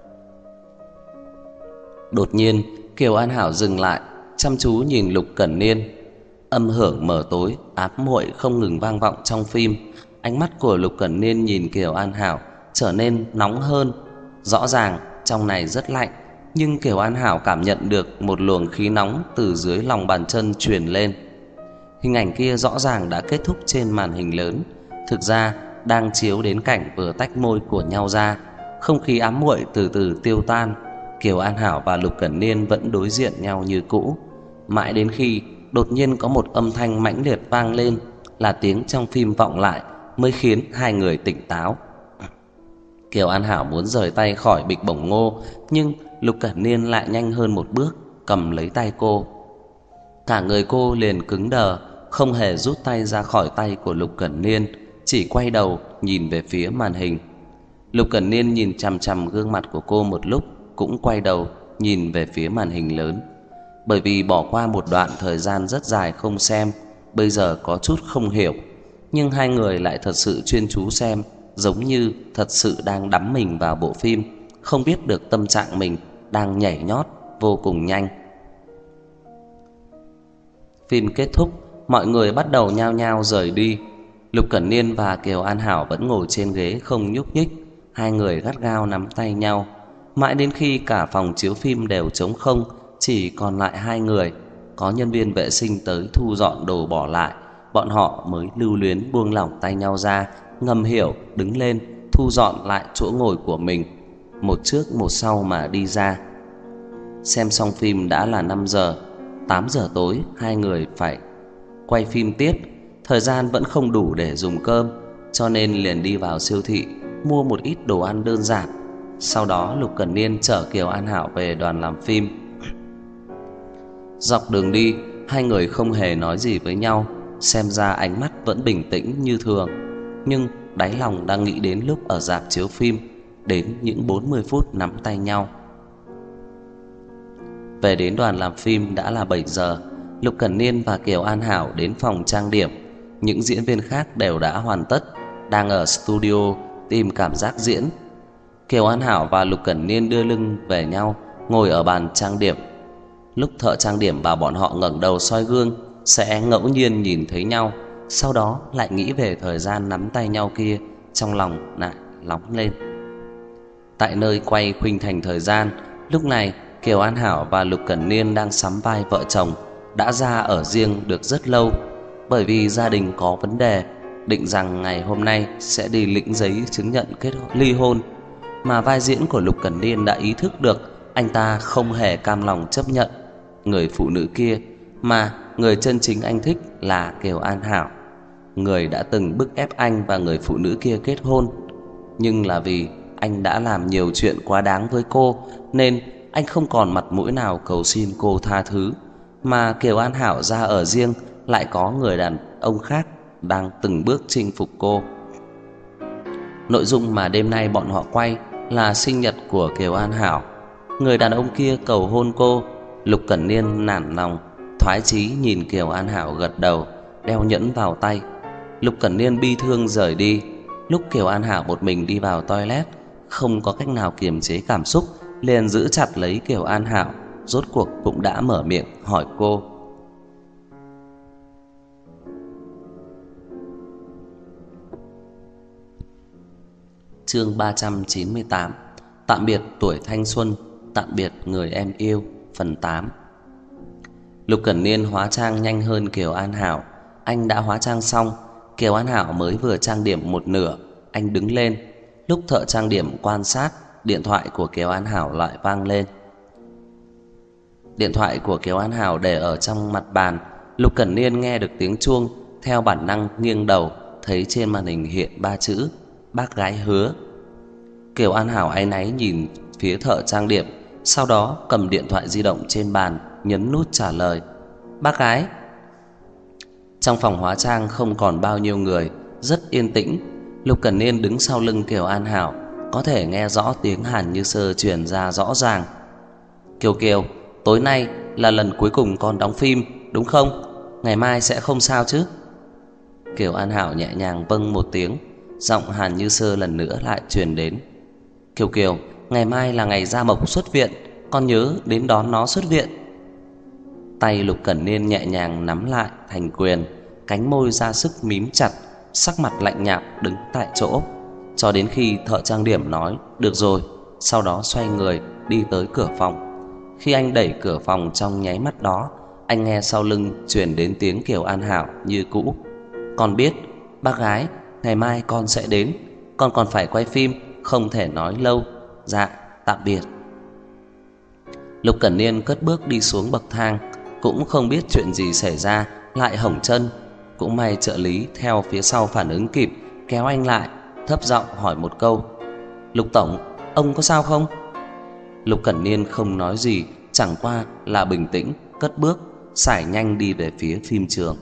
Đột nhiên Kiều An Hảo dừng lại, chăm chú nhìn Lục Cẩn Niên. Âm hưởng mờ tối ám muội không ngừng vang vọng trong phim. Ánh mắt của Lục Cẩn Niên nhìn Kiều An Hảo trở nên nóng hơn. Rõ ràng trong này rất lạnh, nhưng Kiều An Hảo cảm nhận được một luồng khí nóng từ dưới lòng bàn chân truyền lên. Hình ảnh kia rõ ràng đã kết thúc trên màn hình lớn, thực ra đang chiếu đến cảnh vừa tách môi của nhau ra. Không khí ám muội từ từ tiêu tan. Kiều An Hảo và Lục Cẩn Niên vẫn đối diện nhau như cũ, mãi đến khi đột nhiên có một âm thanh mãnh liệt vang lên, là tiếng trong phim vọng lại, mới khiến hai người tỉnh táo. Kiều An Hảo muốn rời tay khỏi bịch bổng ngô, nhưng Lục Cẩn Niên lại nhanh hơn một bước, cầm lấy tay cô. Cả người cô liền cứng đờ, không hề rút tay ra khỏi tay của Lục Cẩn Niên, chỉ quay đầu nhìn về phía màn hình. Lục Cẩn Niên nhìn chằm chằm gương mặt của cô một lúc, cũng quay đầu nhìn về phía màn hình lớn. Bởi vì bỏ qua một đoạn thời gian rất dài không xem, bây giờ có chút không hiểu, nhưng hai người lại thật sự chuyên chú xem, giống như thật sự đang đắm mình vào bộ phim, không biết được tâm trạng mình đang nhảy nhót vô cùng nhanh. Phim kết thúc, mọi người bắt đầu nhao nhao rời đi. Lục Cẩn Niên và Kiều An Hảo vẫn ngồi trên ghế không nhúc nhích. Hai người gắt gao nắm tay nhau, mãi đến khi cả phòng chiếu phim đều trống không, chỉ còn lại hai người. Có nhân viên vệ sinh tới thu dọn đồ bỏ lại, bọn họ mới lưu luyến buông lỏng tay nhau ra, ngầm hiểu đứng lên thu dọn lại chỗ ngồi của mình, một trước một sau mà đi ra. Xem xong phim đã là 5 giờ. 8 giờ tối hai người phải quay phim tiếp. Thời gian vẫn không đủ để dùng cơm, cho nên liền đi vào siêu thị mua một ít đồ ăn đơn giản. Sau đó Lục Cẩn Niên chở Kiều An Hảo về đoàn làm phim. Dọc đường đi, hai người không hề nói gì với nhau, xem ra ánh mắt vẫn bình tĩnh như thường, nhưng đáy lòng đang nghĩ đến lúc ở rạp chiếu phim, đến những 40 phút nắm tay nhau. Về đến đoàn làm phim đã là 7 giờ. Lục Cẩn Niên và Kiều An Hảo đến phòng trang điểm. Những diễn viên khác đều đã hoàn tất, đang ở studio tìm cảm giác diễn. Kiều An Hảo và Lục Cẩn Niên đưa lưng về nhau, ngồi ở bàn trang điểm. Lúc thợ trang điểm và bọn họ ngẩng đầu soi gương, sẽ ngẫu nhiên nhìn thấy nhau, sau đó lại nghĩ về thời gian nắm tay nhau kia, trong lòng lại nóng lên. Tại nơi quay khuynh thành thời gian, lúc này Kiều An Hảo và Lục Cẩn Niên đang sắm vai vợ chồng, đã ra ở riêng được rất lâu. Bởi vì gia đình có vấn đề, định rằng ngày hôm nay sẽ đi lĩnh giấy chứng nhận ly hôn, mà vai diễn của Lục Cẩn Niên đã ý thức được anh ta không hề cam lòng chấp nhận người phụ nữ kia, mà người chân chính anh thích là Kiều An Hảo, người đã từng bức ép anh và người phụ nữ kia kết hôn. Nhưng là vì anh đã làm nhiều chuyện quá đáng với cô, nên anh không còn mặt mũi nào cầu xin cô tha thứ. Mà Kiều An Hảo ra ở riêng, lại có người đàn ông khác đang từng bước chinh phục cô. Nội dung mà đêm nay bọn họ quay là sinh nhật của Kiều An Hảo. Người đàn ông kia cầu hôn cô. Lục Cẩn Niên nản lòng, thoái chí nhìn Kiều An Hảo gật đầu, đeo nhẫn vào tay. Lục Cẩn Niên bi thương rời đi. Lúc Kiều An Hảo một mình đi vào toilet, không có cách nào kiềm chế cảm xúc, liền giữ chặt lấy Kiều An Hảo, rốt cuộc cũng đã mở miệng hỏi cô. Chương 398. Tạm biệt tuổi thanh xuân, tạm biệt người em yêu. Phần 8. Lục Cẩn Niên hóa trang nhanh hơn Kiều An Hảo. Anh đã hóa trang xong, Kiều An Hảo mới vừa trang điểm một nửa, anh đứng lên. Lúc thợ trang điểm quan sát, điện thoại của Kiều An Hảo lại vang lên. Điện thoại của Kiều An Hảo để ở trong mặt bàn. Lục Cẩn Niên nghe được tiếng chuông, theo bản năng nghiêng đầu, thấy trên màn hình hiện 3 chữ: bác gái Hứa. Kiều An Hảo áy náy nhìn phía thợ trang điểm, sau đó cầm điện thoại di động trên bàn, nhấn nút trả lời: bác gái. Trong phòng hóa trang không còn bao nhiêu người, rất yên tĩnh. Lục Cẩn Niên đứng sau lưng Kiều An Hảo, có thể nghe rõ tiếng Hàn Như Sơ truyền ra rõ ràng. Kiều Kiều, tối nay là lần cuối cùng con đóng phim, đúng không? Ngày mai sẽ không sao chứ? Kiều An Hảo nhẹ nhàng vâng một tiếng. Giọng Hàn Như Sơ lần nữa lại truyền đến: Kiều Kiều, ngày mai là ngày Gia Mộc xuất viện, con nhớ đến đón nó xuất viện. Tay Lục Cẩn Niên nhẹ nhàng nắm lại thành quyền, cánh môi ra sức mím chặt, sắc mặt lạnh nhạt đứng tại chỗ, cho đến khi thợ trang điểm nói được rồi, sau đó xoay người đi tới cửa phòng. Khi anh đẩy cửa phòng, trong nháy mắt đó, anh nghe sau lưng truyền đến tiếng Kiều An Hảo như cũ: con biết, bác gái, ngày mai con sẽ đến, con còn phải quay phim, không thể nói lâu. Dạ, tạm biệt. Lục Cẩn Niên cất bước đi xuống bậc thang, cũng không biết chuyện gì xảy ra lại hỏng chân. Cũng may trợ lý theo phía sau phản ứng kịp, kéo anh lại, thấp giọng hỏi một câu: Lục tổng, ông có sao không? Lục Cẩn Niên không nói gì, chẳng qua là bình tĩnh cất bước, sải nhanh đi về phía phim trường.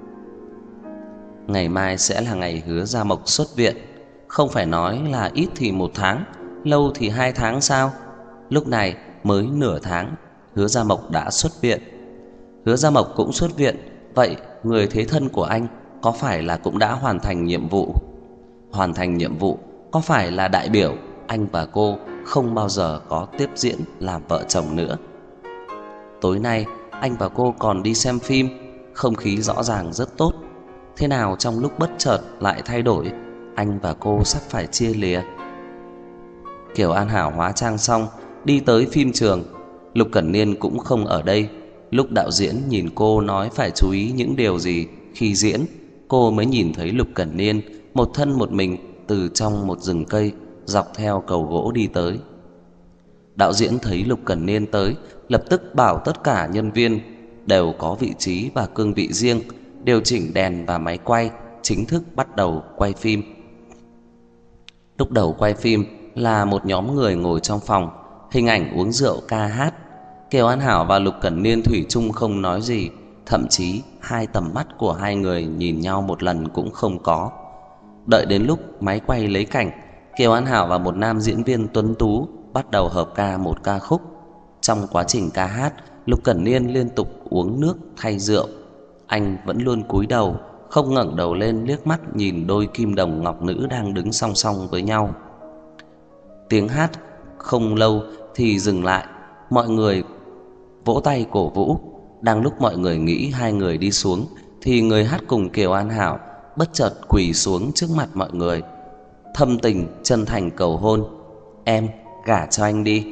Ngày mai sẽ là ngày Hứa Gia Mộc xuất viện. Không phải nói là ít thì 1 tháng, lâu thì 2 tháng sao? Lúc này mới nửa tháng, Hứa Gia Mộc đã xuất viện. Hứa Gia Mộc cũng xuất viện, vậy người thế thân của anh có phải là cũng đã hoàn thành nhiệm vụ? Hoàn thành nhiệm vụ có phải là đại biểu anh và cô không bao giờ có tiếp diễn làm vợ chồng nữa? Tối nay anh và cô còn đi xem phim, không khí rõ ràng rất tốt. thế nào trong lúc bất chợt lại thay đổi, anh và cô sắp phải chia lìa. Kiều An Hảo hóa trang xong đi tới phim trường. Lục Cẩn Niên cũng không ở đây. Lúc đạo diễn nhìn cô nói phải chú ý những điều gì khi diễn, cô mới nhìn thấy Lục Cẩn Niên một thân một mình từ trong một rừng cây dọc theo cầu gỗ đi tới. Đạo diễn thấy Lục Cẩn Niên tới, lập tức bảo tất cả nhân viên đều có vị trí và cương vị riêng, điều chỉnh đèn và máy quay, chính thức bắt đầu quay phim. Lúc đầu quay phim là một nhóm người ngồi trong phòng, hình ảnh uống rượu ca hát. Kiều An Hảo và Lục Cẩn Niên thủy chung không nói gì, thậm chí hai tầm mắt của hai người nhìn nhau một lần cũng không có. Đợi đến lúc máy quay lấy cảnh, Kiều An Hảo và một nam diễn viên tuấn tú bắt đầu hợp ca một ca khúc. Trong quá trình ca hát, Lục Cẩn Niên liên tục uống nước thay rượu. Anh vẫn luôn cúi đầu, không ngẩng đầu lên liếc mắt nhìn đôi kim đồng ngọc nữ đang đứng song song với nhau. Tiếng hát không lâu thì dừng lại, mọi người vỗ tay cổ vũ. Đang lúc mọi người nghĩ hai người đi xuống thì người hát cùng Kiều An Hảo bất chợt quỳ xuống trước mặt mọi người, thâm tình chân thành cầu hôn: "Em gả cho anh đi."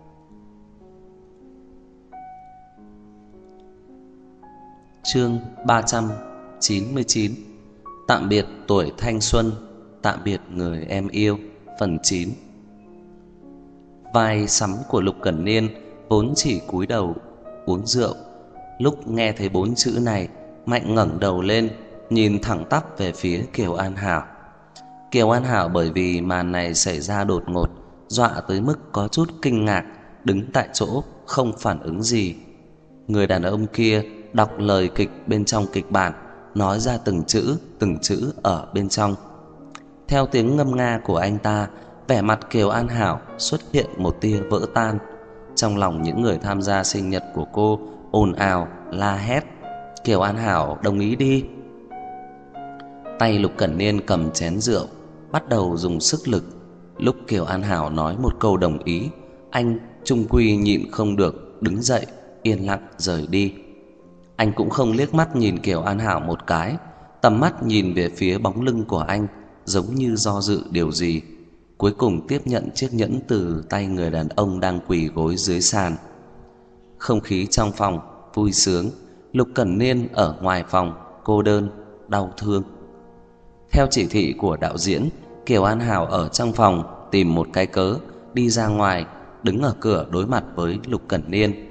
Chương 399. Tạm biệt tuổi thanh xuân, tạm biệt người em yêu, phần 9. Vai sắm của Lục Cẩn Niên vốn chỉ cúi đầu uống rượu. Lúc nghe thấy 4 chữ này, mạnh ngẩng đầu lên, nhìn thẳng tắp về phía Kiều An Hảo. Kiều An Hảo bởi vì màn này xảy ra đột ngột, dọa tới mức có chút kinh ngạc, đứng tại chỗ không phản ứng gì. Người đàn ông kia đọc lời kịch bên trong kịch bản, nói ra từng chữ ở bên trong. Theo tiếng ngâm nga của anh ta, vẻ mặt Kiều An Hảo xuất hiện một tia vỡ tan. Trong lòng những người tham gia sinh nhật của cô ồn ào la hét: "Kiều An Hảo đồng ý đi." Tay Lục Cẩn Niên cầm chén rượu, bắt đầu dùng sức lực. Lúc Kiều An Hảo nói một câu đồng ý, anh trung quy nhịn không được, đứng dậy yên lặng rời đi. Anh cũng không liếc mắt nhìn Kiều An Hảo một cái, tầm mắt nhìn về phía bóng lưng của anh, giống như do dự điều gì. Cuối cùng tiếp nhận chiếc nhẫn từ tay người đàn ông đang quỳ gối dưới sàn. Không khí trong phòng vui sướng. Lục Cẩn Niên ở ngoài phòng cô đơn, đau thương. Theo chỉ thị của đạo diễn, Kiều An Hảo ở trong phòng tìm một cái cớ đi ra ngoài, đứng ở cửa đối mặt với Lục Cẩn Niên.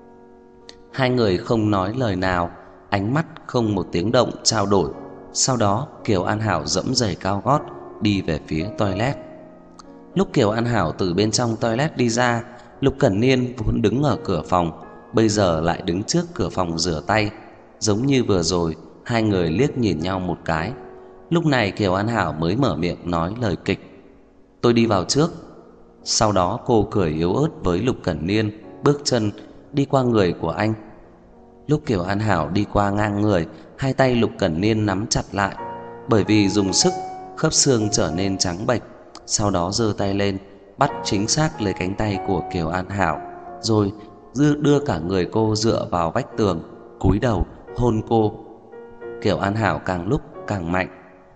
Hai người không nói lời nào, ánh mắt không một tiếng động trao đổi. Sau đó Kiều An Hảo giẫm giày cao gót đi về phía toilet. Lúc Kiều An Hảo từ bên trong toilet đi ra, Lục Cẩn Niên vốn đứng ở cửa phòng, bây giờ lại đứng trước cửa phòng rửa tay. Giống như vừa rồi, hai người liếc nhìn nhau một cái. Lúc này Kiều An Hảo mới mở miệng nói lời kịch: "Tôi đi vào trước." Sau đó cô cười yếu ớt với Lục Cẩn Niên, bước chân đi qua người của anh. Lúc Kiều An Hảo đi qua ngang người, hai tay Lục Cẩn Niên nắm chặt lại. Bởi vì dùng sức, khớp xương trở nên trắng bệch. Sau đó giơ tay lên, bắt chính xác lấy cánh tay của Kiều An Hảo, rồi đưa cả người cô dựa vào vách tường, cúi đầu hôn cô. Kiều An Hảo càng lúc càng mạnh.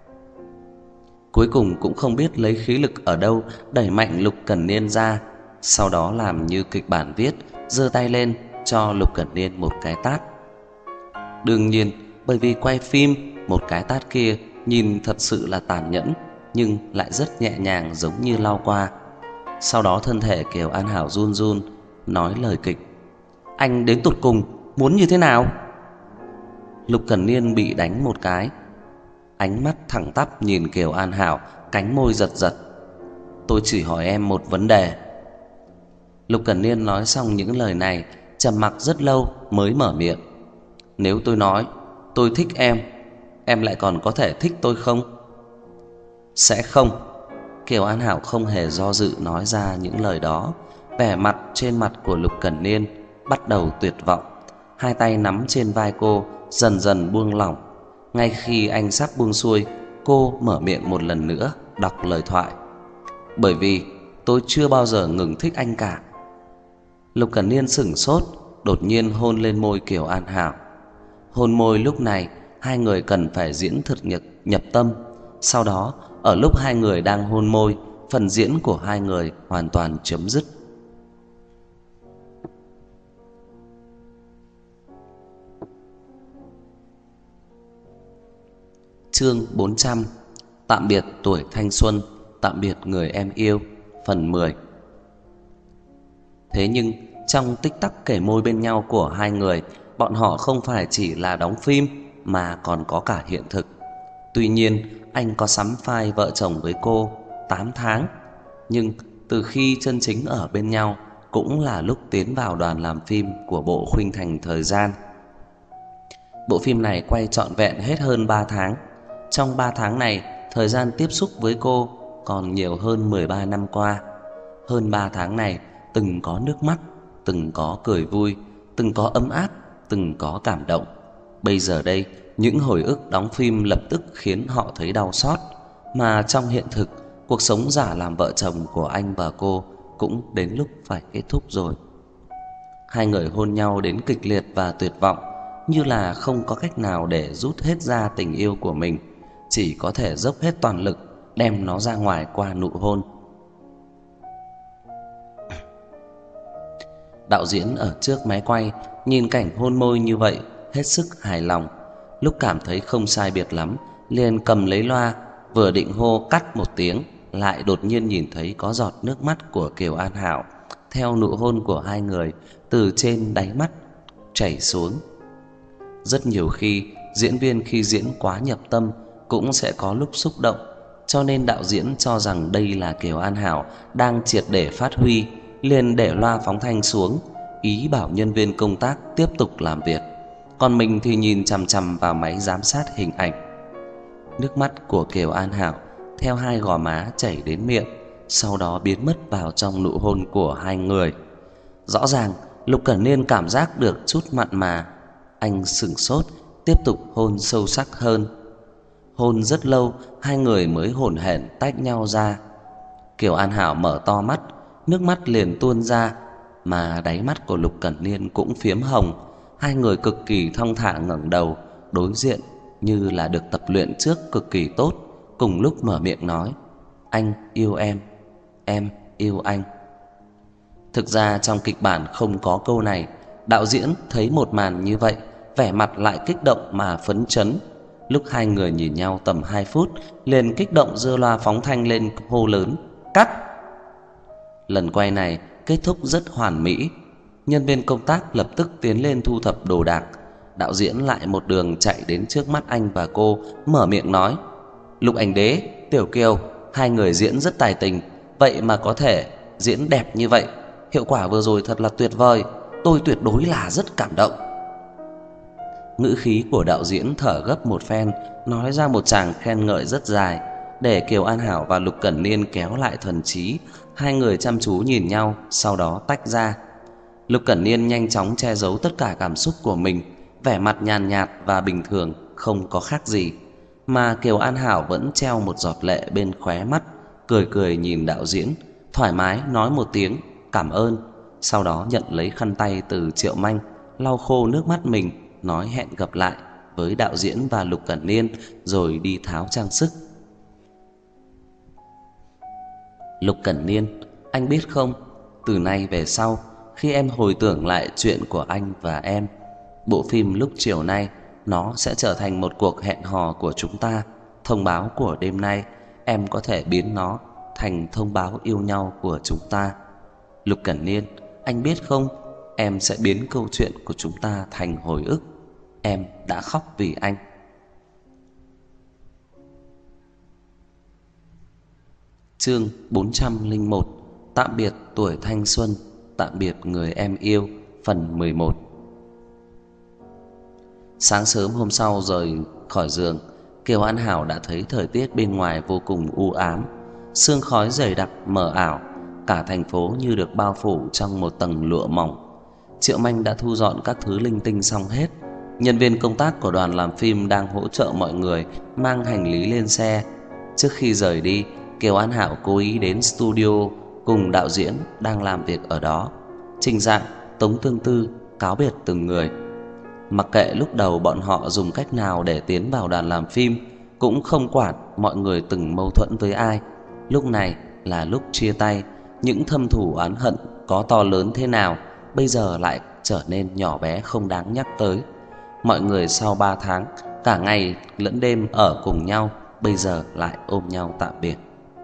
Cuối cùng cũng không biết lấy khí lực ở đâu đẩy mạnh Lục Cẩn Niên ra. Sau đó làm như kịch bản viết, giơ tay lên cho Lục Cẩn Niên một cái tát. Đương nhiên, bởi vì quay phim, một cái tát kia nhìn thật sự là tàn nhẫn, nhưng lại rất nhẹ nhàng, giống như lau qua. Sau đó thân thể Kiều An Hảo run run, nói lời kịch: "Anh đến tột cùng muốn như thế nào?" Lục Cẩn Niên bị đánh một cái, ánh mắt thẳng tắp nhìn Kiều An Hảo, cánh môi giật giật: "Tôi chỉ hỏi em một vấn đề." Lục Cẩn Niên nói xong những lời này, trầm mặc rất lâu mới mở miệng: "Nếu tôi nói tôi thích em lại còn có thể thích tôi không?" "Sẽ không." Kiều An Hảo không hề do dự nói ra những lời đó. Vẻ mặt trên mặt của Lục Cẩn Niên bắt đầu tuyệt vọng. Hai tay nắm trên vai cô dần dần buông lỏng. Ngay khi anh sắp buông xuôi, cô mở miệng một lần nữa, đọc lời thoại: "Bởi vì tôi chưa bao giờ ngừng thích anh cả." Lục Cẩn Niên sửng sốt, đột nhiên hôn lên môi Kiều An Hảo. Hôn môi lúc này hai người cần phải diễn thật nhập tâm. Sau đó, ở lúc hai người đang hôn môi, phần diễn của hai người hoàn toàn chấm dứt. Chương 400: Tạm biệt tuổi thanh xuân, tạm biệt người em yêu, phần 10. Thế nhưng trong tích tắc kể môi bên nhau của hai người, bọn họ không phải chỉ là đóng phim mà còn có cả hiện thực. Tuy nhiên, anh có sắm vai vợ chồng với cô 8 tháng, nhưng từ khi chân chính ở bên nhau cũng là lúc tiến vào đoàn làm phim của bộ Khuynh Thành Thời Gian. Bộ phim này quay trọn vẹn hết hơn 3 tháng. Trong 3 tháng này, thời gian tiếp xúc với cô còn nhiều hơn 13 năm qua. Hơn 3 tháng này, từng có nước mắt, từng có cười vui, từng có ấm áp, từng có cảm động. Bây giờ đây, những hồi ức đóng phim lập tức khiến họ thấy đau xót. Mà trong hiện thực, cuộc sống giả làm vợ chồng của anh và cô cũng đến lúc phải kết thúc rồi. Hai người hôn nhau đến kịch liệt và tuyệt vọng, như là không có cách nào để rút hết ra tình yêu của mình, chỉ có thể dốc hết toàn lực đem nó ra ngoài qua nụ hôn. Đạo diễn ở trước máy quay nhìn cảnh hôn môi như vậy hết sức hài lòng. Lúc cảm thấy không sai biệt lắm, liền cầm lấy loa, vừa định hô cắt một tiếng, lại đột nhiên nhìn thấy có giọt nước mắt của Kiều An Hảo theo nụ hôn của hai người từ trên đáy mắt chảy xuống. Rất nhiều khi, diễn viên khi diễn quá nhập tâm cũng sẽ có lúc xúc động, cho nên đạo diễn cho rằng đây là Kiều An Hảo đang triệt để phát huy, liền để loa phóng thanh xuống, ý bảo nhân viên công tác tiếp tục làm việc, còn mình thì nhìn chằm chằm vào máy giám sát hình ảnh. Nước mắt của Kiều An Hảo theo hai gò má chảy đến miệng, sau đó biến mất vào trong nụ hôn của hai người. Rõ ràng Lục Cẩn Niên cảm giác được chút mặn mà. Anh sững sốt, tiếp tục hôn sâu sắc hơn. Hôn rất lâu, hai người mới hổn hển tách nhau ra. Kiều An Hảo mở to mắt, nước mắt liền tuôn ra, mà đáy mắt của Lục Cẩn Niên cũng phiếm hồng. Hai người cực kỳ thong thả ngẩng đầu, đối diện như là được tập luyện trước cực kỳ tốt, cùng lúc mở miệng nói: "Anh yêu em yêu anh." Thực ra trong kịch bản không có câu này. Đạo diễn thấy một màn như vậy, vẻ mặt lại kích động mà phấn chấn. Lúc hai người nhìn nhau tầm 2 phút, liền kích động giơ loa phóng thanh lên hô lớn: "Cắt!" Lần quay này kết thúc rất hoàn mỹ. Nhân viên công tác lập tức tiến lên thu thập đồ đạc. Đạo diễn lại một đường chạy đến trước mắt anh và cô, mở miệng nói: "Lục Ảnh Đế, Tiểu Kiều, hai người diễn rất tài tình, vậy mà có thể diễn đẹp như vậy. Hiệu quả vừa rồi thật là tuyệt vời, tôi tuyệt đối là rất cảm động." Ngữ khí của đạo diễn thở gấp một phen, nói ra một tràng khen ngợi rất dài, để Kiều An Hảo và Lục Cẩn Niên kéo lại thần trí. Hai người chăm chú nhìn nhau, sau đó tách ra. Lục Cẩn Niên nhanh chóng che giấu tất cả cảm xúc của mình, vẻ mặt nhàn nhạt và bình thường, không có khác gì. Mà Kiều An Hảo vẫn treo một giọt lệ bên khóe mắt, cười cười nhìn đạo diễn, thoải mái nói một tiếng cảm ơn, sau đó nhận lấy khăn tay từ Triệu Manh, lau khô nước mắt mình, nói hẹn gặp lại với đạo diễn và Lục Cẩn Niên, rồi đi tháo trang sức. "Lục Cẩn Niên, anh biết không, từ nay về sau, khi em hồi tưởng lại chuyện của anh và em, bộ phim Lúc Chiều Nay nó sẽ trở thành một cuộc hẹn hò của chúng ta. Thông báo của đêm nay, em có thể biến nó thành thông báo yêu nhau của chúng ta. Lục Cẩn Niên, anh biết không, em sẽ biến câu chuyện của chúng ta thành hồi ức. Em đã khóc vì anh." Chương 401: Tạm biệt tuổi thanh xuân, tạm biệt người em yêu, phần 11. Sáng sớm hôm sau rời khỏi giường, Kiều An Hảo đã thấy thời tiết bên ngoài vô cùng u ám. Sương khói dày đặc mờ ảo, cả thành phố như được bao phủ trong một tầng lụa mỏng. Triệu Manh đã thu dọn các thứ linh tinh xong hết. Nhân viên công tác của đoàn làm phim đang hỗ trợ mọi người mang hành lý lên xe. Trước khi rời đi, Kiều An Hảo cố ý đến studio cùng đạo diễn đang làm việc ở đó, trình dạng, tống tương tư, cáo biệt từng người. Mặc kệ lúc đầu bọn họ dùng cách nào để tiến vào đoàn làm phim, cũng không quản mọi người từng mâu thuẫn với ai. Lúc này là lúc chia tay, những thâm thù oán hận có to lớn thế nào bây giờ lại trở nên nhỏ bé không đáng nhắc tới. Mọi người sau 3 tháng cả ngày lẫn đêm ở cùng nhau, bây giờ lại ôm nhau tạm biệt.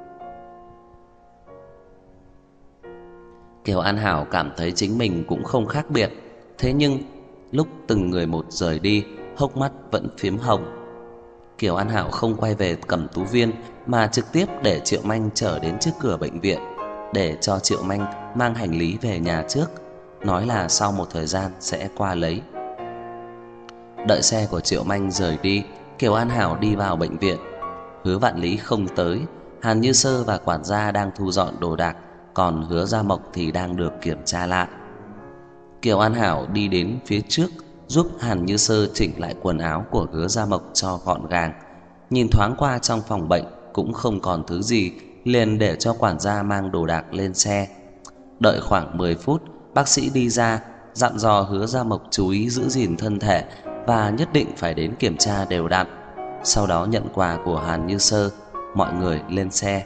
Kiều An Hảo cảm thấy chính mình cũng không khác biệt, thế nhưng lúc từng người một rời đi, hốc mắt vẫn phiếm hồng. Kiều An Hảo không quay về Cẩm Tú Viên mà trực tiếp để Triệu Manh chở đến trước cửa bệnh viện, để cho Triệu Manh mang hành lý về nhà trước, nói là sau một thời gian sẽ qua lấy. Đợi xe của Triệu Manh rời đi, Kiều An Hảo đi vào bệnh viện. Hứa Vạn Lý không tới, Hàn Như Sơ và quản gia đang thu dọn đồ đạc, còn Hứa Gia Mộc thì đang được kiểm tra lại. Kiều An Hảo đi đến phía trước, giúp Hàn Như Sơ chỉnh lại quần áo của Hứa Gia Mộc cho gọn gàng. Nhìn thoáng qua trong phòng bệnh cũng không còn thứ gì, liền để cho quản gia mang đồ đạc lên xe. Đợi khoảng 10 phút, bác sĩ đi ra, dặn dò Hứa Gia Mộc chú ý giữ gìn thân thể và nhất định phải đến kiểm tra đều đặn. Sau đó nhận quà của Hàn Như Sơ, mọi người lên xe.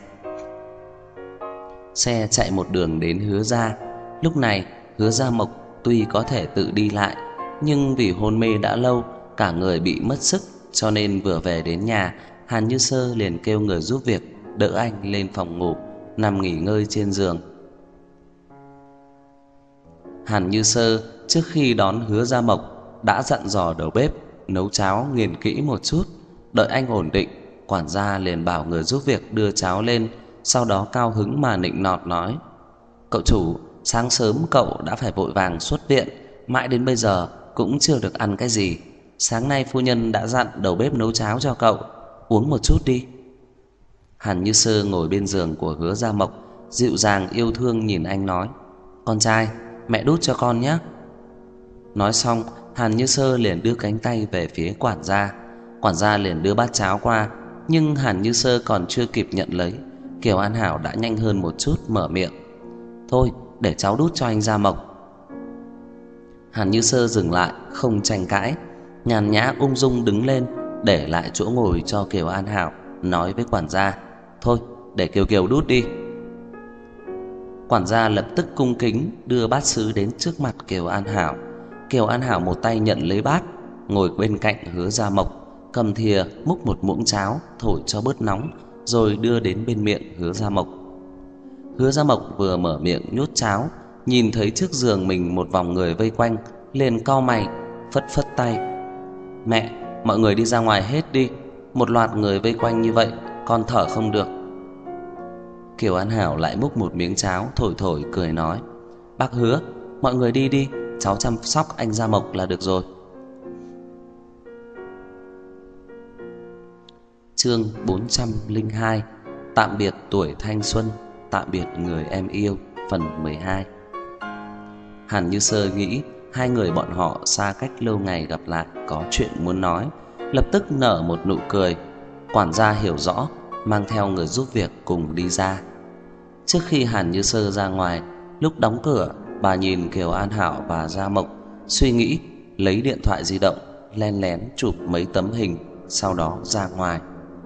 Xe chạy một đường đến Hứa gia. Lúc này Hứa Gia Mộc tuy có thể tự đi lại, nhưng vì hôn mê đã lâu, cả người bị mất sức, cho nên vừa về đến nhà, Hàn Như Sơ liền kêu người giúp việc đỡ anh lên phòng ngủ, nằm nghỉ ngơi trên giường. Hàn Như Sơ trước khi đón Hứa Gia Mộc đã dặn dò đầu bếp nấu cháo nghiền kỹ một chút. Đợi anh ổn định, quản gia liền bảo người giúp việc đưa cháo lên, sau đó cao hứng mà nịnh nọt nói: "Cậu chủ, sáng sớm cậu đã phải vội vàng xuất viện, mãi đến bây giờ cũng chưa được ăn cái gì. Sáng nay phu nhân đã dặn đầu bếp nấu cháo cho cậu, uống một chút đi." Hàn Như Sơ ngồi bên giường của Hứa Gia Mộc, dịu dàng yêu thương nhìn anh nói: "Con trai, mẹ đút cho con nhé." Nói xong, Hàn Như Sơ liền đưa cánh tay về phía quản gia. Quản gia liền đưa bát cháo qua, nhưng Hàn Như Sơ còn chưa kịp nhận lấy, Kiều An Hảo đã nhanh hơn một chút mở miệng: "Thôi, để cháu đút cho anh Gia Mộc." Hàn Như Sơ dừng lại, không tranh cãi, nhàn nhã ung dung đứng lên, để lại chỗ ngồi cho Kiều An Hảo, nói với quản gia: "Thôi, để Kiều Kiều đút đi." Quản gia lập tức cung kính đưa bát sứ đến trước mặt Kiều An Hảo. Kiều An Hảo một tay nhận lấy bát, ngồi bên cạnh Hứa Gia Mộc, cầm thìa múc một muỗng cháo thổi cho bớt nóng, rồi đưa đến bên miệng Hứa Gia Mộc. Hứa Gia Mộc vừa mở miệng nhốt cháo, nhìn thấy trước giường mình một vòng người vây quanh, liền cau mày, phất phất tay: "Mẹ, mọi người đi ra ngoài hết đi, một loạt người vây quanh như vậy, con thở không được." Kiều An Hảo lại múc một miếng cháo thổi thổi cười nói: "Bác Hứa, mọi người đi đi, cháu chăm sóc anh Gia Mộc là được rồi." Chương 402: Tạm biệt tuổi thanh xuân, tạm biệt người em yêu, phần 12. Hàn Như Sơ nghĩ hai người bọn họ xa cách lâu ngày gặp lại có chuyện muốn nói, lập tức nở một nụ cười. Quản gia hiểu rõ, mang theo người giúp việc cùng đi ra. Trước khi Hàn Như Sơ ra ngoài, lúc đóng cửa, bà nhìn Kiều An Hảo và Gia Mộc, suy nghĩ, lấy điện thoại di động len lén chụp mấy tấm hình, sau đó ra ngoài.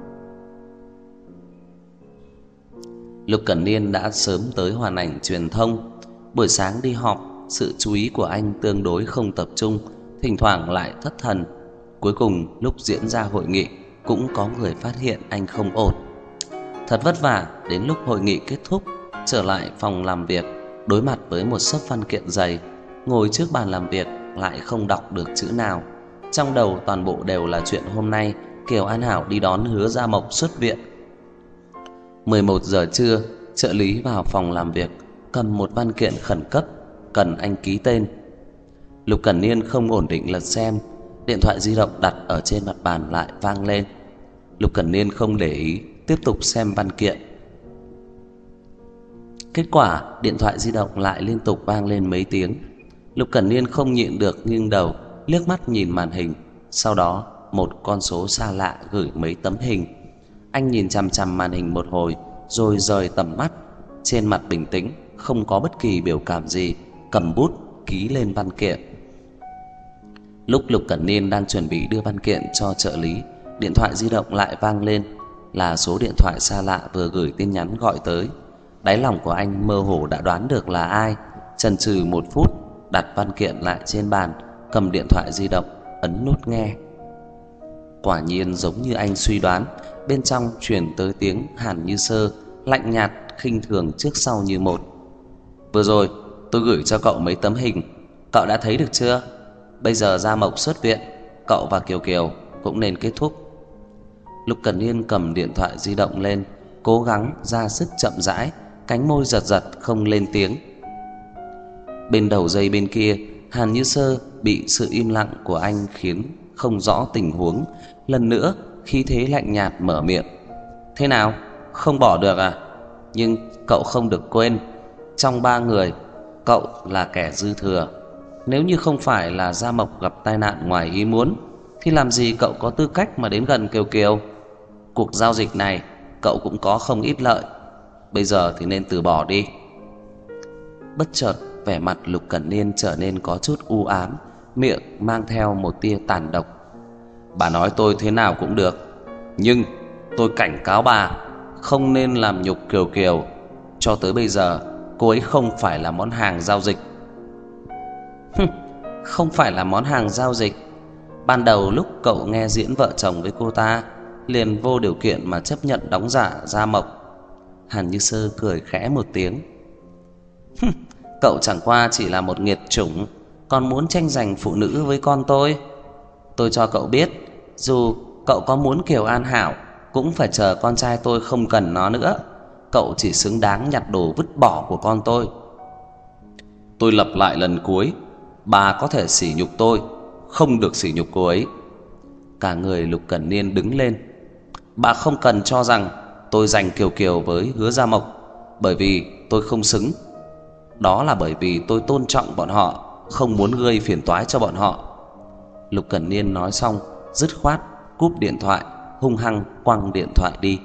Lục Cẩn Niên đã sớm tới Hoàn Ảnh Truyền thông. Buổi sáng đi họp, sự chú ý của anh tương đối không tập trung, thỉnh thoảng lại thất thần. Cuối cùng lúc diễn ra hội nghị, cũng có người phát hiện anh không ổn. Thật vất vả đến lúc hội nghị kết thúc, trở lại phòng làm việc, đối mặt với một xấp văn kiện dày, ngồi trước bàn làm việc lại không đọc được chữ nào. Trong đầu toàn bộ đều là chuyện hôm nay Kiều An Hảo đi đón Hứa Gia Mộc xuất viện. 11 giờ trưa, trợ lý vào phòng làm việc, cầm một văn kiện khẩn cấp cần anh ký tên. Lục Cẩn Niên không ổn định lật xem, điện thoại di động đặt ở trên mặt bàn lại vang lên. Lục Cẩn Niên không để ý, tiếp tục xem văn kiện. Kết quả điện thoại di động lại liên tục vang lên mấy tiếng. Lục Cẩn Niên không nhịn được nghiêng đầu, liếc mắt nhìn màn hình. Sau đó một con số xa lạ gửi mấy tấm hình. Anh nhìn chằm chằm màn hình một hồi, rồi rời tầm mắt. Trên mặt bình tĩnh, không có bất kỳ biểu cảm gì, cầm bút ký lên văn kiện. Lúc Lục Cẩn Niên đang chuẩn bị đưa văn kiện cho trợ lý, điện thoại di động lại vang lên. Là số điện thoại xa lạ vừa gửi tin nhắn gọi tới. Đáy lòng của anh mơ hồ đã đoán được là ai. Chần chừ 1 phút, đặt văn kiện lại trên bàn, cầm điện thoại di động, ấn nút nghe. Quả nhiên giống như anh suy đoán, bên trong truyền tới tiếng Hàn Như Sơ lạnh nhạt, khinh thường trước sau như một. Vừa rồi tôi gửi cho cậu mấy tấm hình, cậu đã thấy được chưa? Bây giờ Gia Mộc xuất viện, cậu và Kiều Kiều cũng nên kết thúc. Lục Cẩn Niên cầm điện thoại di động lên, cố gắng ra sức chậm rãi, cánh môi giật giật không lên tiếng. Bên đầu dây bên kia, Hàn Như Sơ bị sự im lặng của anh khiến không rõ tình huống, lần nữa khí thế lạnh nhạt mở miệng. Thế nào, không bỏ được à? Nhưng cậu không được quên, trong 3 người, cậu là kẻ dư thừa. Nếu như không phải là Gia Mộc gặp tai nạn ngoài ý muốn, thì làm gì cậu có tư cách mà đến gần Kiều Kiều? Cuộc giao dịch này cậu cũng có không ít lợi, bây giờ thì nên từ bỏ đi. Bất chợt vẻ mặt Lục Cẩn Niên trở nên có chút u ám, miệng mang theo một tia tàn độc. Bà nói tôi thế nào cũng được, nhưng tôi cảnh cáo bà không nên làm nhục Kiều Kiều. Cho tới bây giờ cô ấy không phải là món hàng giao dịch. Không phải là món hàng giao dịch? Ban đầu lúc cậu nghe diễn vợ chồng với cô ta, liền vô điều kiện mà chấp nhận đóng giả Gia Mộc. Hàn Như Sơ cười khẽ một tiếng. Cậu chẳng qua chỉ là một nghiệt chủng, còn muốn tranh giành phụ nữ với con tôi. Tôi cho cậu biết, dù cậu có muốn Kiều An Hảo, cũng phải chờ con trai tôi không cần nó nữa. Cậu chỉ xứng đáng nhặt đồ vứt bỏ của con tôi. Tôi lặp lại lần cuối, bà có thể sỉ nhục tôi, không được sỉ nhục cô ấy. Cả người Lục Cẩn Niên đứng lên. Bà không cần cho rằng tôi giành Kiều Kiều với Hứa Gia Mộc bởi vì tôi không xứng. Đó là bởi vì tôi tôn trọng bọn họ, không muốn gây phiền toái cho bọn họ. Lục Cẩn Niên nói xong, dứt khoát cúp điện thoại, hung hăng quăng điện thoại đi.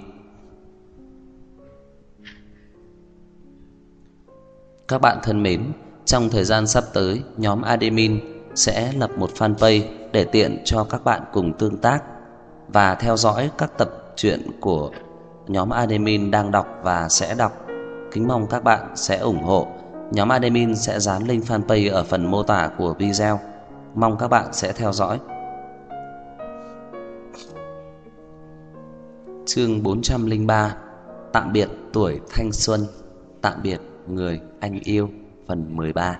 Các bạn thân mến, trong thời gian sắp tới, nhóm admin sẽ lập một fanpage để tiện cho các bạn cùng tương tác và theo dõi các tập truyện của nhóm admin đang đọc và sẽ đọc. Kính mong các bạn sẽ ủng hộ. Nhóm admin sẽ dán link fanpage ở phần mô tả của video. Mong các bạn sẽ theo dõi. Chương 403: Tạm biệt tuổi thanh xuân, tạm biệt người anh yêu, phần 13.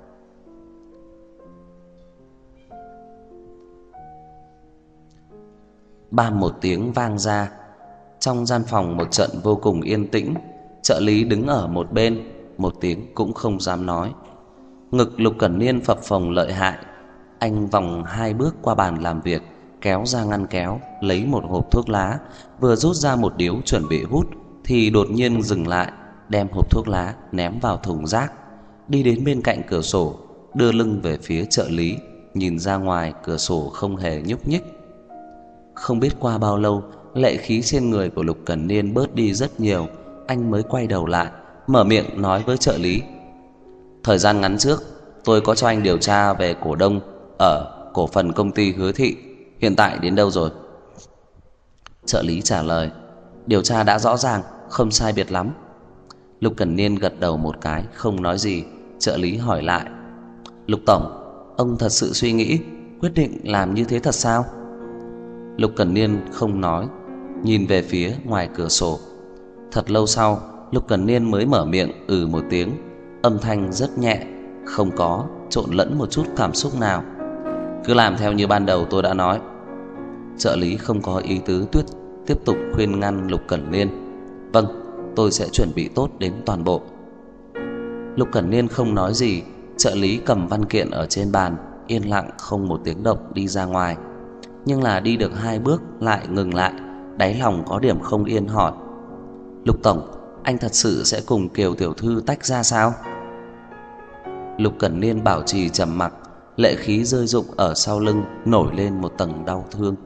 Bam một tiếng vang ra. Trong gian phòng một trận vô cùng yên tĩnh. Trợ lý đứng ở một bên, một tiếng cũng không dám nói. Ngực Lục Cẩn Niên phập phồng lợi hại. Anh vòng 2 bước qua bàn làm việc, kéo ra ngăn kéo, lấy một hộp thuốc lá, vừa rút ra một điếu chuẩn bị hút thì đột nhiên dừng lại, đem hộp thuốc lá ném vào thùng rác, đi đến bên cạnh cửa sổ, đưa lưng về phía trợ lý, nhìn ra ngoài cửa sổ không hề nhúc nhích. Không biết qua bao lâu, lệ khí trên người của Lục Cẩn Niên bớt đi rất nhiều, anh mới quay đầu lại, mở miệng nói với trợ lý. Thời gian ngắn trước, tôi có cho anh điều tra về cổ đông ở cổ phần công ty Hứa Thị, hiện tại đến đâu rồi? Trợ lý trả lời, điều tra đã rõ ràng, không sai biệt lắm. Lục Cẩn Niên gật đầu một cái, không nói gì. Trợ lý hỏi lại, Lục tổng, ông thật sự suy nghĩ, quyết định làm như thế thật sao? Lục Cẩn Niên không nói, nhìn về phía ngoài cửa sổ. Thật lâu sau, Lục Cẩn Niên mới mở miệng một tiếng, âm thanh rất nhẹ, không có trộn lẫn một chút cảm xúc nào. Cứ làm theo như ban đầu tôi đã nói. Trợ lý không có ý tứ tiếp tục khuyên ngăn Lục Cẩn Niên. Vâng, tôi sẽ chuẩn bị tốt đến toàn bộ. Lục Cẩn Niên không nói gì. Trợ lý cầm văn kiện ở trên bàn, yên lặng không một tiếng động đi ra ngoài. Nhưng là đi được 2 bước lại ngừng lại, đáy lòng có điểm không yên hỏi, Lục tổng, anh thật sự sẽ cùng Kiều tiểu thư tách ra sao? Lục Cẩn Niên bảo trì trầm mặc, lệ khí rơi rụng ở sau lưng nổi lên một tầng đau thương.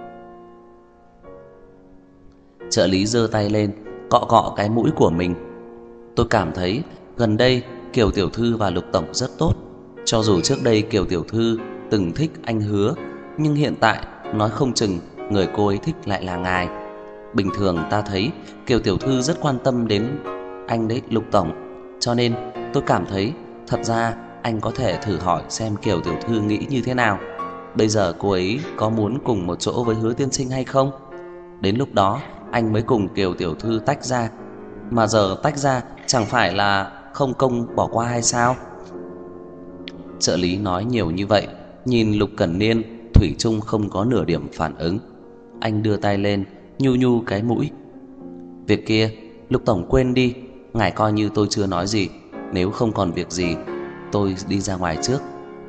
Trợ lý giơ tay lên, cọ cọ cái mũi của mình. Tôi cảm thấy gần đây Kiều tiểu thư và Lục tổng rất tốt. Cho dù trước đây Kiều tiểu thư từng thích anh Hứa, nhưng hiện tại nói không chừng người cô ấy thích lại là ngài. Bình thường ta thấy Kiều tiểu thư rất quan tâm đến anh đấy Lục tổng, cho nên tôi cảm thấy thật ra anh có thể thử hỏi xem Kiều tiểu thư nghĩ như thế nào. Bây giờ cô ấy có muốn cùng một chỗ với Hứa tiên sinh hay không? Đến lúc đó anh mới cùng Kiều tiểu thư tách ra. Mà giờ tách ra chẳng phải là không công bỏ qua hay sao? Trợ lý nói nhiều như vậy, nhìn Lục Cẩn Niên thủy chung không có nửa điểm phản ứng. Anh đưa tay lên nhu nhu cái mũi. Việc kia Lục tổng quên đi, ngài coi như tôi chưa nói gì. Nếu không còn việc gì, tôi đi ra ngoài trước.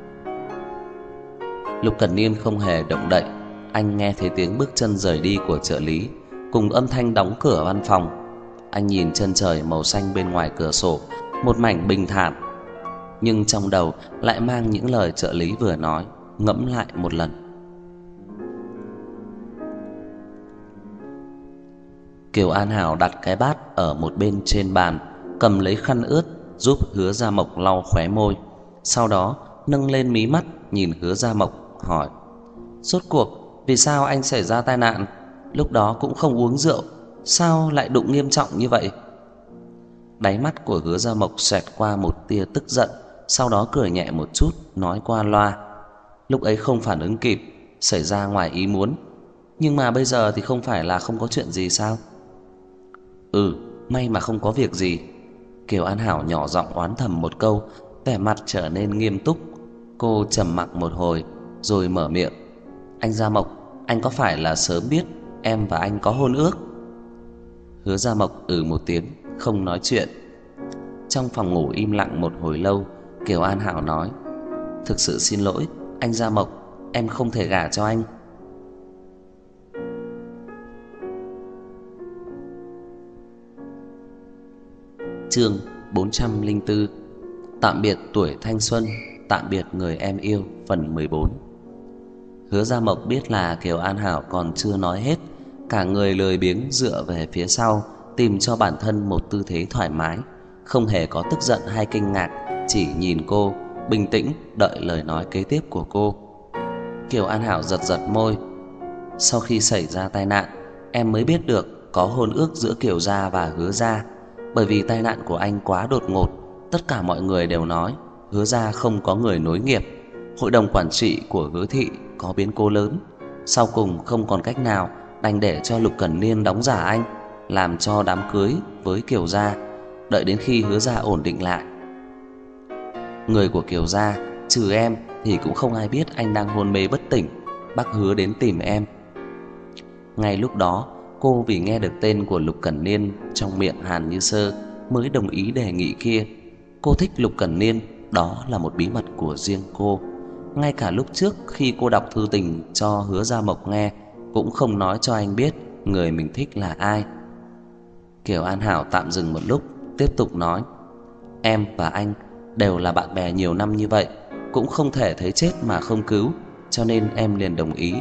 Lục Cẩn Niên không hề động đậy. Anh nghe thấy tiếng bước chân rời đi của trợ lý cùng âm thanh đóng cửa văn phòng. Anh nhìn chân trời màu xanh bên ngoài cửa sổ, một mảnh bình thản, nhưng trong đầu lại mang những lời trợ lý vừa nói, ngẫm lại một lần. Kiều An Hảo đặt cái bát ở một bên trên bàn, cầm lấy khăn ướt giúp Hứa Gia Mộc lau khóe môi. Sau đó nâng lên mí mắt nhìn Hứa Gia Mộc hỏi: rốt cuộc vì sao anh xảy ra tai nạn? Lúc đó cũng không uống rượu, sao lại đụng nghiêm trọng như vậy? Đáy mắt của Hứa Gia Mộc xẹt qua một tia tức giận, sau đó cười nhẹ một chút, nói qua loa: lúc ấy không phản ứng kịp, xảy ra ngoài ý muốn. Nhưng mà bây giờ thì không phải là không có chuyện gì sao? May mà không có việc gì. Kiều An Hảo nhỏ giọng oán thầm một câu, vẻ mặt trở nên nghiêm túc. Cô trầm mặc một hồi rồi mở miệng: anh Gia Mộc, anh có phải là sớm biết em và anh có hôn ước? Hứa Gia Mộc một tiếng, không nói chuyện. Trong phòng ngủ im lặng một hồi lâu, Kiều An Hảo nói: thực sự xin lỗi anh Gia Mộc, em không thể gả cho anh. Chương 404: Tạm biệt tuổi thanh xuân, tạm biệt người em yêu, phần 14. Hứa Gia Mộc biết là Kiều An Hảo còn chưa nói hết, cả người lười biếng dựa về phía sau, tìm cho bản thân một tư thế thoải mái, không hề có tức giận hay kinh ngạc, chỉ nhìn cô, bình tĩnh đợi lời nói kế tiếp của cô. Kiều An Hảo giật giật môi: sau khi xảy ra tai nạn, em mới biết được có hôn ước giữa Kiều gia và Hứa gia. Bởi vì tai nạn của anh quá đột ngột, tất cả mọi người đều nói Hứa gia không có người nối nghiệp. Hội đồng quản trị của Hứa thị có biến cố lớn, sau cùng không còn cách nào, đành để cho Lục Cẩn Niên đóng giả anh, làm cho đám cưới với Kiều gia. Đợi đến khi Hứa gia ổn định lại, người của Kiều gia trừ em thì cũng không ai biết anh đang hôn mê bất tỉnh. Bác Hứa đến tìm em. Ngay lúc đó, cô vì nghe được tên của Lục Cẩn Niên trong miệng Hàn Như Sơ mới đồng ý đề nghị kia. Cô thích Lục Cẩn Niên, đó là một bí mật của riêng cô. Ngay cả lúc trước khi cô đọc thư tình cho Hứa Gia Mộc nghe, cũng không nói cho anh biết người mình thích là ai. Kiều An Hảo tạm dừng một lúc, tiếp tục nói: em và anh đều là bạn bè nhiều năm như vậy, cũng không thể thấy chết mà không cứu, cho nên em liền đồng ý.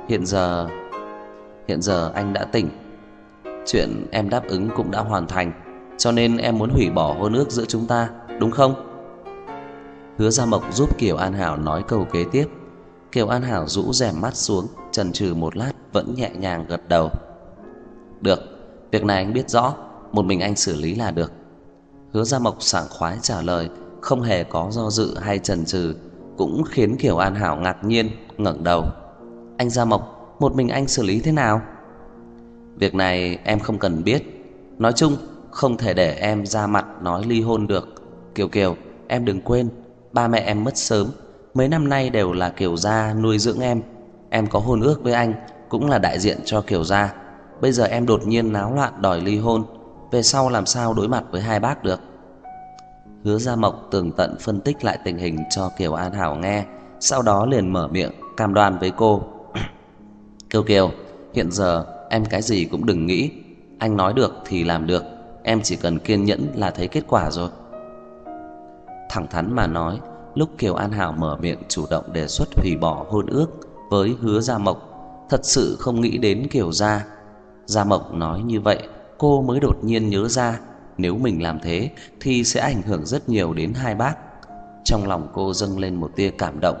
Hiện giờ anh đã tỉnh, chuyện em đáp ứng cũng đã hoàn thành, cho nên em muốn hủy bỏ hôn ước giữa chúng ta, đúng không? Hứa Gia Mộc giúp Kiều An Hảo nói câu kế tiếp. Kiều An Hảo rũ rèm mắt xuống, chần chừ một lát vẫn nhẹ nhàng gật đầu: được, việc này anh biết rõ, một mình anh xử lý là được. Hứa Gia Mộc sảng khoái trả lời, không hề có do dự hay chần chừ, cũng khiến Kiều An Hảo ngạc nhiên ngẩng đầu: anh Gia Mộc, một mình anh xử lý thế nào? Việc này em không cần biết. Nói chung không thể để em ra mặt nói ly hôn được. Kiều, em đừng quên, ba mẹ em mất sớm, mấy năm nay đều là Kiều gia nuôi dưỡng em. Em có hôn ước với anh cũng là đại diện cho Kiều gia. Bây giờ em đột nhiên náo loạn đòi ly hôn, về sau làm sao đối mặt với hai bác được? Hứa Gia Mộc tường tận phân tích lại tình hình cho Kiều An Hảo nghe, sau đó liền mở miệng cam đoan với cô: Kiều, hiện giờ em cái gì cũng đừng nghĩ, anh nói được thì làm được, em chỉ cần kiên nhẫn là thấy kết quả rồi. Thẳng thắn mà nói, lúc Kiều An Hảo mở miệng chủ động đề xuất hủy bỏ hôn ước với Hứa Gia Mộc, thật sự không nghĩ đến Kiều gia. Gia Mộc nói như vậy, cô mới đột nhiên nhớ ra, nếu mình làm thế thì sẽ ảnh hưởng rất nhiều đến hai bác. Trong lòng cô dâng lên một tia cảm động,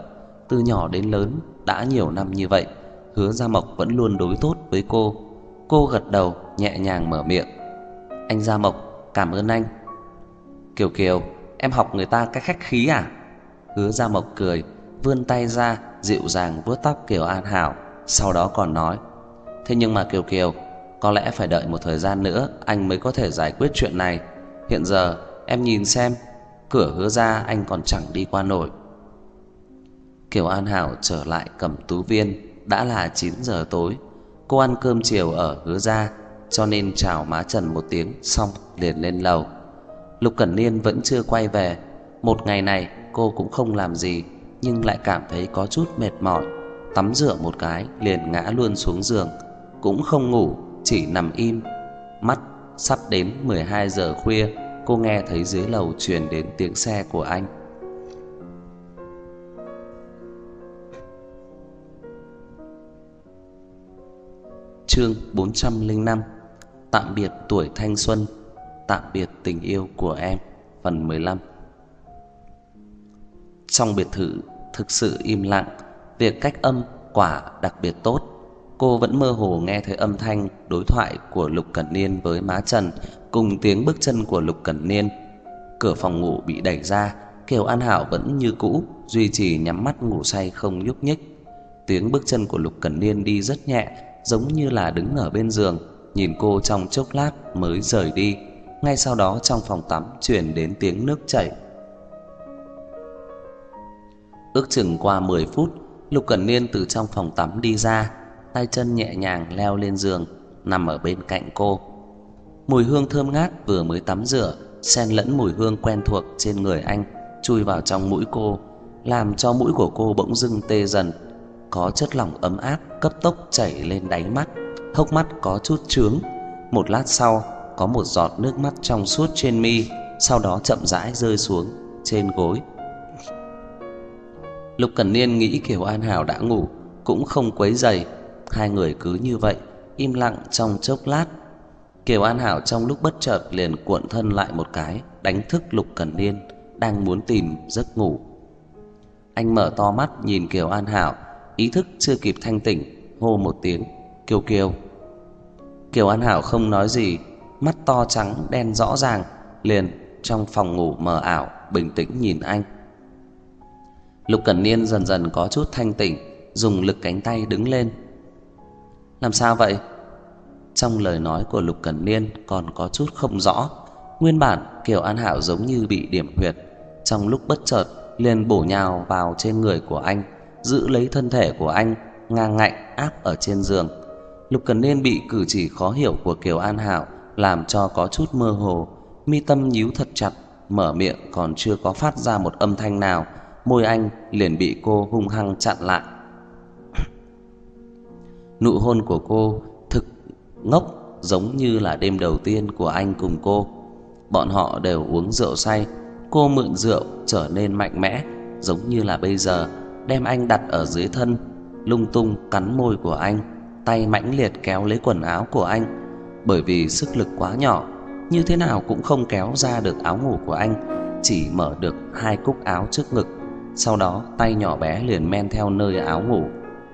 Từ nhỏ đến lớn đã nhiều năm như vậy, Hứa Gia Mộc vẫn luôn đối tốt với cô. Cô gật đầu nhẹ nhàng mở miệng: "Anh Gia Mộc, cảm ơn anh." "Kiều Kiều, em học người ta cái khách khí à?" Hứa Gia Mộc cười, vươn tay ra dịu dàng vuốt tóc Kiều An Hảo, sau đó còn nói: "Thế nhưng mà Kiều Kiều, có lẽ phải đợi một thời gian nữa anh mới có thể giải quyết chuyện này. Hiện giờ em nhìn xem, cửa Hứa gia anh còn chẳng đi qua nổi." Kiều An Hảo trở lại Cẩm Tú Viên đã là 9 giờ tối. Cô ăn cơm chiều ở Hứa gia, cho nên chào má Trần một tiếng xong liền lên lầu. Lục Cẩn Niên vẫn chưa quay về. Một ngày này cô cũng không làm gì, nhưng lại cảm thấy có chút mệt mỏi. Tắm rửa một cái liền ngã luôn xuống giường, cũng không ngủ, chỉ nằm im. Mắt sắp đến 12 giờ khuya, cô nghe thấy dưới lầu truyền đến tiếng xe của anh. Chương 405: Tạm biệt tuổi thanh xuân, tạm biệt tình yêu của em. Phần 15. Trong biệt thự thực sự im lặng, việc cách âm quả đặc biệt tốt. Cô vẫn mơ hồ nghe thấy âm thanh đối thoại của Lục Cẩn Niên với má Trần, cùng tiếng bước chân của Lục Cẩn Niên. Cửa phòng ngủ bị đẩy ra, Kiều An Hảo vẫn như cũ duy trì nhắm mắt ngủ say không nhúc nhích. Tiếng bước chân của Lục Cẩn Niên đi rất nhẹ, giống như là đứng ở bên giường, nhìn cô trong chốc lát mới rời đi. Ngay sau đó trong phòng tắm truyền đến tiếng nước chảy. Ước chừng qua 10 phút, Lục Cẩn Niên từ trong phòng tắm đi ra, tay chân nhẹ nhàng leo lên giường, nằm ở bên cạnh cô. Mùi hương thơm ngát vừa mới tắm rửa, xen lẫn mùi hương quen thuộc trên người anh, chui vào trong mũi cô, làm cho mũi của cô bỗng dưng tê dần. Có chất lỏng ấm áp cấp tốc chảy lên đáy mắt, hốc mắt có chút chướng. Một lát sau, có một giọt nước mắt trong suốt trên mi, sau đó chậm rãi rơi xuống trên gối. Lục Cẩn Niên nghĩ Kiều An Hảo đã ngủ, cũng không quấy rầy. Hai người cứ như vậy im lặng trong chốc lát. Kiều An Hảo trong lúc bất chợt liền cuộn thân lại một cái, đánh thức Lục Cẩn Niên đang muốn tìm giấc ngủ. Anh mở to mắt nhìn Kiều An Hảo, ý thức chưa kịp thanh tỉnh, hô một tiếng: "Kiều Kiều." Kiều An Hảo không nói gì, mắt to trắng đen rõ ràng liền trong phòng ngủ mờ ảo bình tĩnh nhìn anh. Lục Cẩn Niên dần dần có chút thanh tỉnh, dùng lực cánh tay đứng lên. "Làm sao vậy?" Trong lời nói của Lục Cẩn Niên còn có chút không rõ. Nguyên bản Kiều An Hảo giống như bị điểm huyệt, trong lúc bất chợt liền bổ nhào vào trên người của anh, giữ lấy thân thể của anh, ngang ngạnh áp ở trên giường. Lục Cẩn Niên bị cử chỉ khó hiểu của Kiều An Hảo làm cho có chút mơ hồ, mi tâm nhíu thật chặt, mở miệng còn chưa có phát ra một âm thanh nào, môi anh liền bị cô hung hăng chặn lại. Nụ hôn của cô thực ngốc, giống như là đêm đầu tiên của anh cùng cô. Bọn họ đều uống rượu say, cô mượn rượu trở nên mạnh mẽ, giống như là bây giờ đem anh đặt ở dưới thân, lung tung cắn môi của anh, tay mãnh liệt kéo lấy quần áo của anh. Bởi vì sức lực quá nhỏ, như thế nào cũng không kéo ra được áo ngủ của anh, chỉ mở được 2 cúc áo trước ngực. Sau đó tay nhỏ bé liền men theo nơi áo ngủ.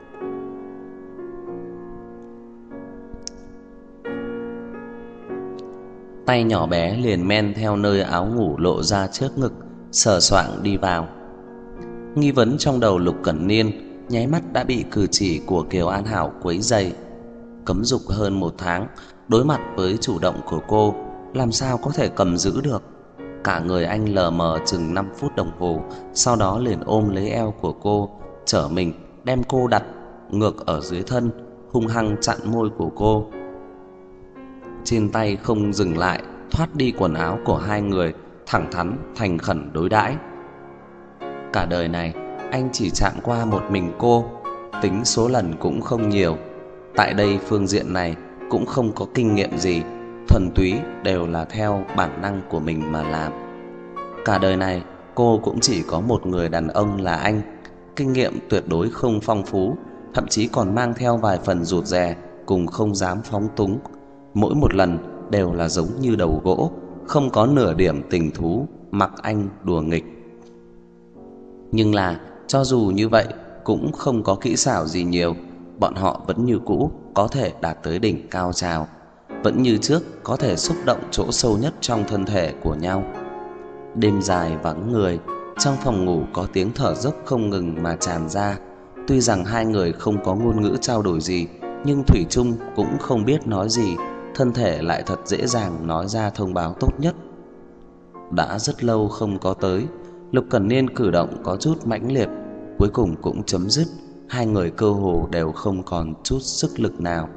Tay nhỏ bé liền men theo nơi áo ngủ lộ ra trước ngực, sờ soạng đi vào. Nghi vấn trong đầu Lục Cẩn Niên nháy mắt đã bị cử chỉ của Kiều An Hảo quấy rầy. Cấm dục hơn 1 tháng, đối mặt với chủ động của cô, làm sao có thể cầm giữ được. Cả người anh lờ mờ chừng 5 phút đồng hồ, sau đó liền ôm lấy eo của cô, trở mình đem cô đặt ngược ở dưới thân, hung hăng chặn môi của cô. Trên tay không dừng lại, thoát đi quần áo của hai người, thẳng thắn thành khẩn đối đãi. Cả đời này anh chỉ chạm qua một mình cô, tính số lần cũng không nhiều. Tại đây phương diện này cũng không có kinh nghiệm gì, thuần túy đều là theo bản năng của mình mà làm. Cả đời này cô cũng chỉ có một người đàn ông là anh, kinh nghiệm tuyệt đối không phong phú, thậm chí còn mang theo vài phần rụt rè cùng không dám phóng túng. Mỗi một lần đều là giống như đầu gỗ, không có nửa điểm tình thú, mặc anh đùa nghịch. Nhưng là Cho dù như vậy cũng không có kỹ xảo gì nhiều, bọn họ vẫn như cũ có thể đạt tới đỉnh cao trào, vẫn như trước có thể xúc động chỗ sâu nhất trong thân thể của nhau. Đêm dài vắng người, trong phòng ngủ có tiếng thở dốc không ngừng mà tràn ra. Tuy rằng hai người không có ngôn ngữ trao đổi gì, nhưng thủy chung cũng không biết nói gì, thân thể lại thật dễ dàng nói ra thông báo tốt nhất. Đã rất lâu không có tới, Lục Cẩn Niên cử động có chút mãnh liệt, cuối cùng cũng chấm dứt, hai người cơ hồ đều không còn chút sức lực nào.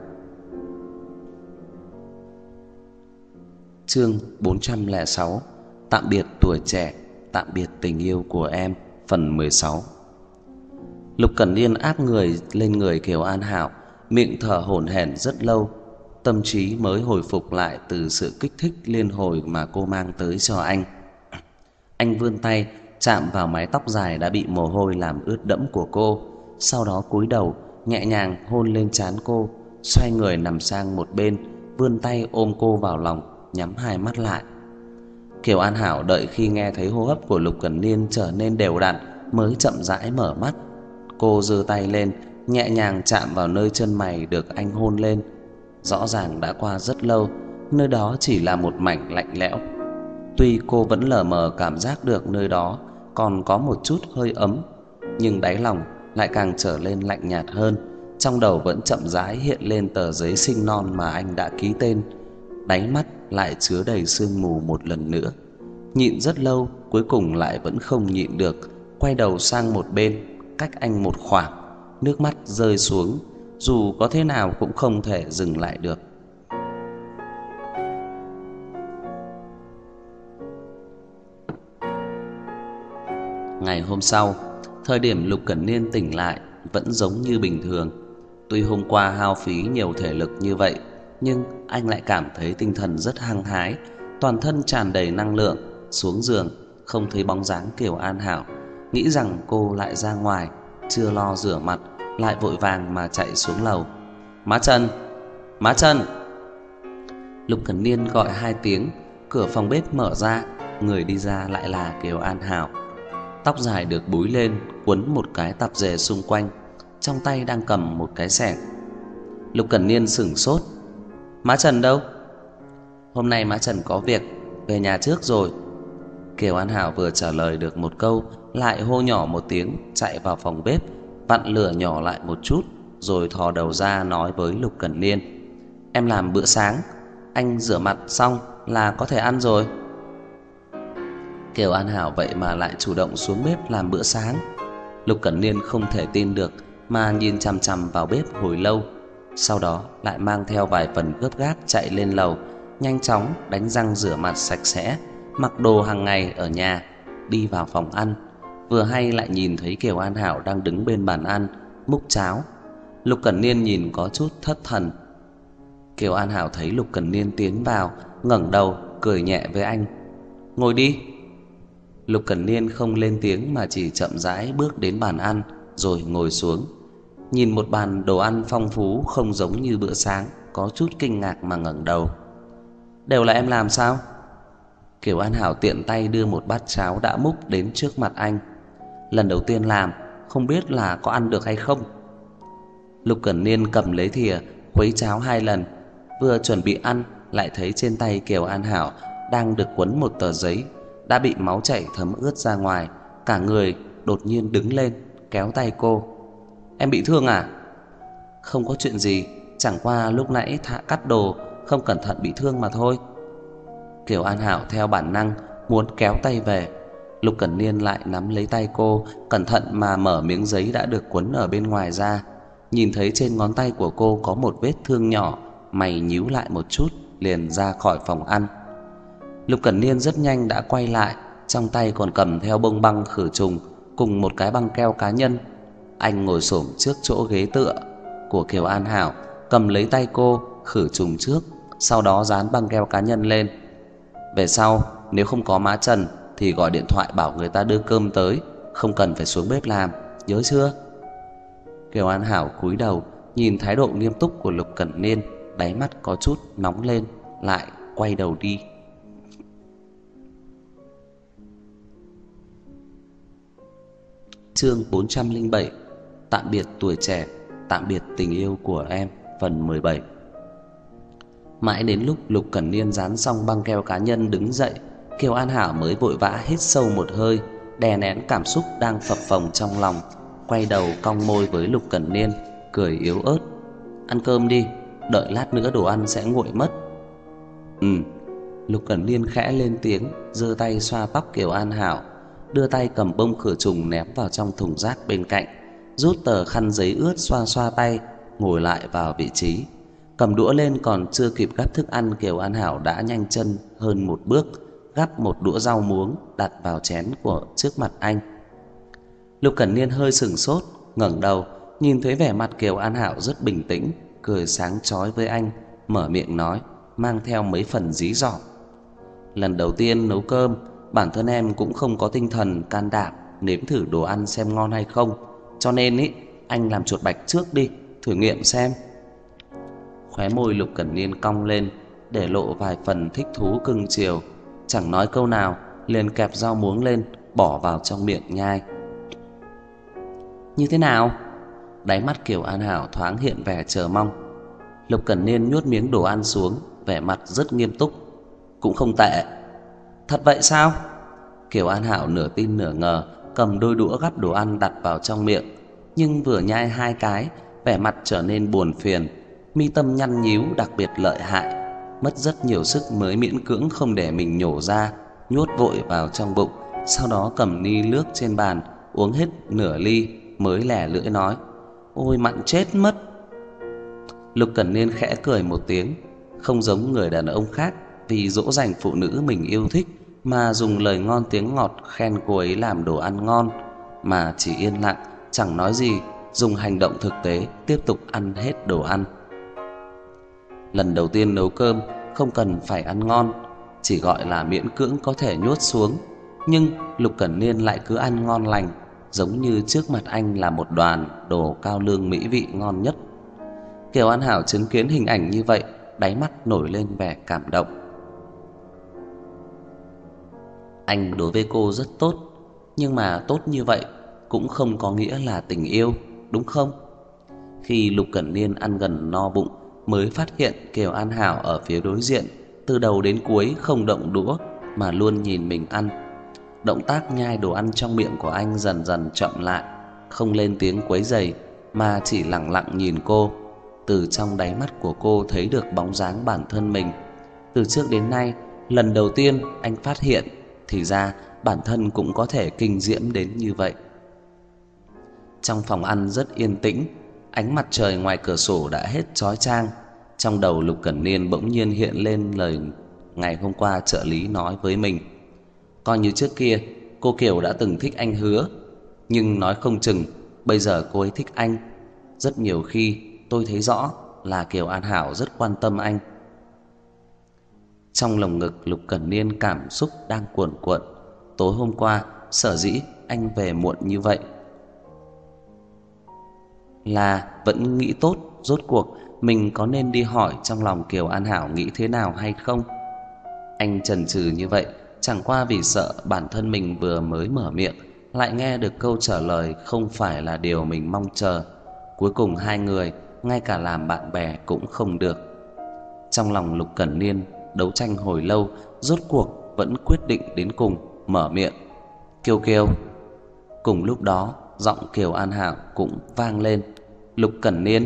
Chương 406: Tạm biệt tuổi trẻ, tạm biệt tình yêu của em, phần 16. Lục Cẩn Niên áp người lên người Kiều An Hảo, miệng thở hổn hển rất lâu, tâm trí mới hồi phục lại từ sự kích thích liên hồi mà cô mang tới cho anh. Anh vươn tay chạm vào mái tóc dài đã bị mồ hôi làm ướt đẫm của cô, sau đó cúi đầu nhẹ nhàng hôn lên trán cô, xoay người nằm sang một bên, vươn tay ôm cô vào lòng, nhắm hai mắt lại. Kiều An Hảo đợi khi nghe thấy hô hấp của Lục Cẩn Niên trở nên đều đặn mới chậm rãi mở mắt. Cô giơ tay lên, nhẹ nhàng chạm vào nơi chân mày được anh hôn lên. Rõ ràng đã qua rất lâu, nơi đó chỉ là một mảnh lạnh lẽo. Tuy cô vẫn lờ mờ cảm giác được nơi đó còn có một chút hơi ấm, nhưng đáy lòng lại càng trở lên lạnh nhạt hơn. Trong đầu vẫn chậm rãi hiện lên tờ giấy sinh non mà anh đã ký tên. Đáy mắt lại chứa đầy sương mù một lần nữa. Nhịn rất lâu, cuối cùng lại vẫn không nhịn được, quay đầu sang một bên, cách anh một khoảng, nước mắt rơi xuống, dù có thế nào cũng không thể dừng lại được. Ngày hôm sau, thời điểm Lục Cẩn Niên tỉnh lại vẫn giống như bình thường. Tuy hôm qua hao phí nhiều thể lực như vậy, nhưng anh lại cảm thấy tinh thần rất hăng hái, toàn thân tràn đầy năng lượng. Xuống giường không thấy bóng dáng Kiều An Hảo, nghĩ rằng cô lại ra ngoài, chưa lo rửa mặt, lại vội vàng mà chạy xuống lầu. Má Trần, Má Trần. Lục Cẩn Niên gọi hai tiếng, cửa phòng bếp mở ra, người đi ra lại là Kiều An Hảo. Tóc dài được búi lên, quấn một cái tạp dề xung quanh, trong tay đang cầm một cái xẻng. Lục Cẩn Niên sửng sốt. Má Trần đâu? Hôm nay má Trần có việc, về nhà trước rồi. Kiều An Hảo vừa trả lời được một câu, lại hô nhỏ một tiếng, chạy vào phòng bếp, vặn lửa nhỏ lại một chút, rồi thò đầu ra nói với Lục Cẩn Niên: Em làm bữa sáng, anh rửa mặt xong là có thể ăn rồi. Kiều An Hảo vậy mà lại chủ động xuống bếp làm bữa sáng. Lục Cẩn Niên không thể tin được, mà nhìn chằm chằm vào bếp hồi lâu. Sau đó lại mang theo vài phần gấp gáp chạy lên lầu, nhanh chóng đánh răng rửa mặt sạch sẽ, mặc đồ hàng ngày ở nhà, đi vào phòng ăn. Vừa hay lại nhìn thấy Kiều An Hảo đang đứng bên bàn ăn múc cháo. Lục Cẩn Niên nhìn có chút thất thần. Kiều An Hảo thấy Lục Cẩn Niên tiến vào, ngẩng đầu cười nhẹ với anh: Ngồi đi. Lục Cẩn Niên không lên tiếng mà chỉ chậm rãi bước đến bàn ăn rồi ngồi xuống. Nhìn một bàn đồ ăn phong phú không giống như bữa sáng, có chút kinh ngạc mà ngẩng đầu. Đều là em làm sao? Kiều An Hảo tiện tay đưa một bát cháo đã múc đến trước mặt anh. Lần đầu tiên làm, không biết là có ăn được hay không. Lục Cẩn Niên cầm lấy thìa khuấy cháo hai lần, vừa chuẩn bị ăn lại thấy trên tay Kiều An Hảo đang được quấn một tờ giấy đã bị máu chảy thấm ướt ra ngoài. Cả người đột nhiên đứng lên, kéo tay cô: Em bị thương à? Không có chuyện gì, chẳng qua lúc nãy cắt đồ không cẩn thận bị thương mà thôi. Kiều An Hảo theo bản năng muốn kéo tay về. Lục Cẩn Niên lại nắm lấy tay cô, cẩn thận mà mở miếng giấy đã được quấn ở bên ngoài ra. Nhìn thấy trên ngón tay của cô có một vết thương nhỏ, mày nhíu lại một chút, liền ra khỏi phòng ăn. Lục Cẩn Niên rất nhanh đã quay lại, trong tay còn cầm theo bông băng khử trùng cùng một cái băng keo cá nhân. Anh ngồi xổm trước chỗ ghế tựa của Kiều An Hảo, cầm lấy tay cô khử trùng trước, sau đó dán băng keo cá nhân lên. Về sau nếu không có má Trần thì gọi điện thoại bảo người ta đưa cơm tới, không cần phải xuống bếp làm, nhớ chưa? Kiều An Hảo cúi đầu nhìn thái độ nghiêm túc của Lục Cẩn Niên, đáy mắt có chút nóng lên, lại quay đầu đi. Chương 407. Tạm biệt tuổi trẻ, tạm biệt tình yêu của em. Phần 17. Mãi đến lúc Lục Cẩn Niên dán xong băng keo cá nhân đứng dậy, Kiều An Hảo mới vội vã hít sâu một hơi, đè nén cảm xúc đang phập phồng trong lòng, quay đầu cong môi với Lục Cẩn Niên, cười yếu ớt. Ăn cơm đi, đợi lát nữa đồ ăn sẽ nguội mất. Lục Cẩn Niên khẽ lên tiếng, giơ tay xoa tóc Kiều An Hảo, đưa tay cầm bông khử trùng ném vào trong thùng rác bên cạnh, rút tờ khăn giấy ướt xoa xoa tay, ngồi lại vào vị trí. Cầm đũa lên còn chưa kịp gắp thức ăn, Kiều An Hảo đã nhanh chân hơn một bước, gắp một đũa rau muống đặt vào chén của trước mặt anh. Lục Cẩn Niên hơi sửng sốt, ngẩng đầu, nhìn thấy vẻ mặt Kiều An Hảo rất bình tĩnh, cười sáng chói với anh, mở miệng nói, mang theo mấy phần dí dỏm. Lần đầu tiên nấu cơm, bản thân em cũng không có tinh thần can đảm nếm thử đồ ăn xem ngon hay không, cho nên anh làm chuột bạch trước đi, thử nghiệm xem. Khóe môi Lục Cẩn Niên cong lên, để lộ vài phần thích thú cưng chiều, chẳng nói câu nào, liền kẹp rau muống lên, bỏ vào trong miệng nhai. Như thế nào? Đáy mắt Kiều An Hảo thoáng hiện vẻ chờ mong. Lục Cẩn Niên nuốt miếng đồ ăn xuống, vẻ mặt rất nghiêm túc. Cũng không tệ. Thật vậy sao? Kiều An Hảo nửa tin nửa ngờ, cầm đôi đũa gắp đồ ăn đặt vào trong miệng, nhưng vừa nhai hai cái, vẻ mặt trở nên buồn phiền, mi tâm nhăn nhíu đặc biệt lợi hại, mất rất nhiều sức mới miễn cưỡng không để mình nhổ ra, nhốt vội vào trong bụng, sau đó cầm ly nước trên bàn uống hết nửa ly mới lẻ lưỡi nói: "Ôi mặn chết mất." Lục Cẩn Niên khẽ cười một tiếng, không giống người đàn ông khác vì dỗ dành phụ nữ mình yêu thích mà dùng lời ngon tiếng ngọt khen cô ấy làm đồ ăn ngon, mà chỉ yên lặng chẳng nói gì, dùng hành động thực tế tiếp tục ăn hết đồ ăn. Lần đầu tiên nấu cơm không cần phải ăn ngon, chỉ gọi là miễn cưỡng có thể nuốt xuống, nhưng Lục Cẩn Niên lại cứ ăn ngon lành, giống như trước mặt anh là một đoàn đồ cao lương mỹ vị ngon nhất. Kiều An Hảo chứng kiến hình ảnh như vậy, đáy mắt nổi lên vẻ cảm động. Anh đối với cô rất tốt, nhưng mà tốt như vậy cũng không có nghĩa là tình yêu, đúng không? Khi Lục Cẩn Niên ăn gần no bụng, mới phát hiện Kiều An Hảo ở phía đối diện, từ đầu đến cuối không động đũa mà luôn nhìn mình ăn. Động tác nhai đồ ăn trong miệng của anh dần dần chậm lại, không lên tiếng quấy rầy mà chỉ lặng lặng nhìn cô. Từ trong đáy mắt của cô thấy được bóng dáng bản thân mình. Từ trước đến nay, lần đầu tiên anh phát hiện thì ra bản thân cũng có thể kinh diễm đến như vậy. Trong phòng ăn rất yên tĩnh, ánh mặt trời ngoài cửa sổ đã hết chói chang. Trong đầu Lục Cẩn Niên bỗng nhiên hiện lên lời ngày hôm qua trợ lý nói với mình. Coi như trước kia cô Kiều đã từng thích anh Hứa, nhưng nói không chừng bây giờ cô ấy thích anh. Rất nhiều khi tôi thấy rõ là Kiều An Hảo rất quan tâm anh. Trong lồng ngực Lục Cẩn Niên cảm xúc đang cuồn cuộn. Tối hôm qua sở dĩ anh về muộn như vậy là vẫn nghĩ tốt rốt cuộc mình có nên đi hỏi trong lòng Kiều An Hảo nghĩ thế nào hay không. Anh chần chừ như vậy chẳng qua vì sợ bản thân mình vừa mới mở miệng lại nghe được câu trả lời không phải là điều mình mong chờ. Cuối cùng hai người ngay cả làm bạn bè cũng không được. Trong lòng Lục Cẩn Niên đấu tranh hồi lâu, rốt cuộc vẫn quyết định đến cùng mở miệng. Kiều Kiều. Cùng lúc đó giọng Kiều An Hảo cũng vang lên. Lục Cẩn Niên.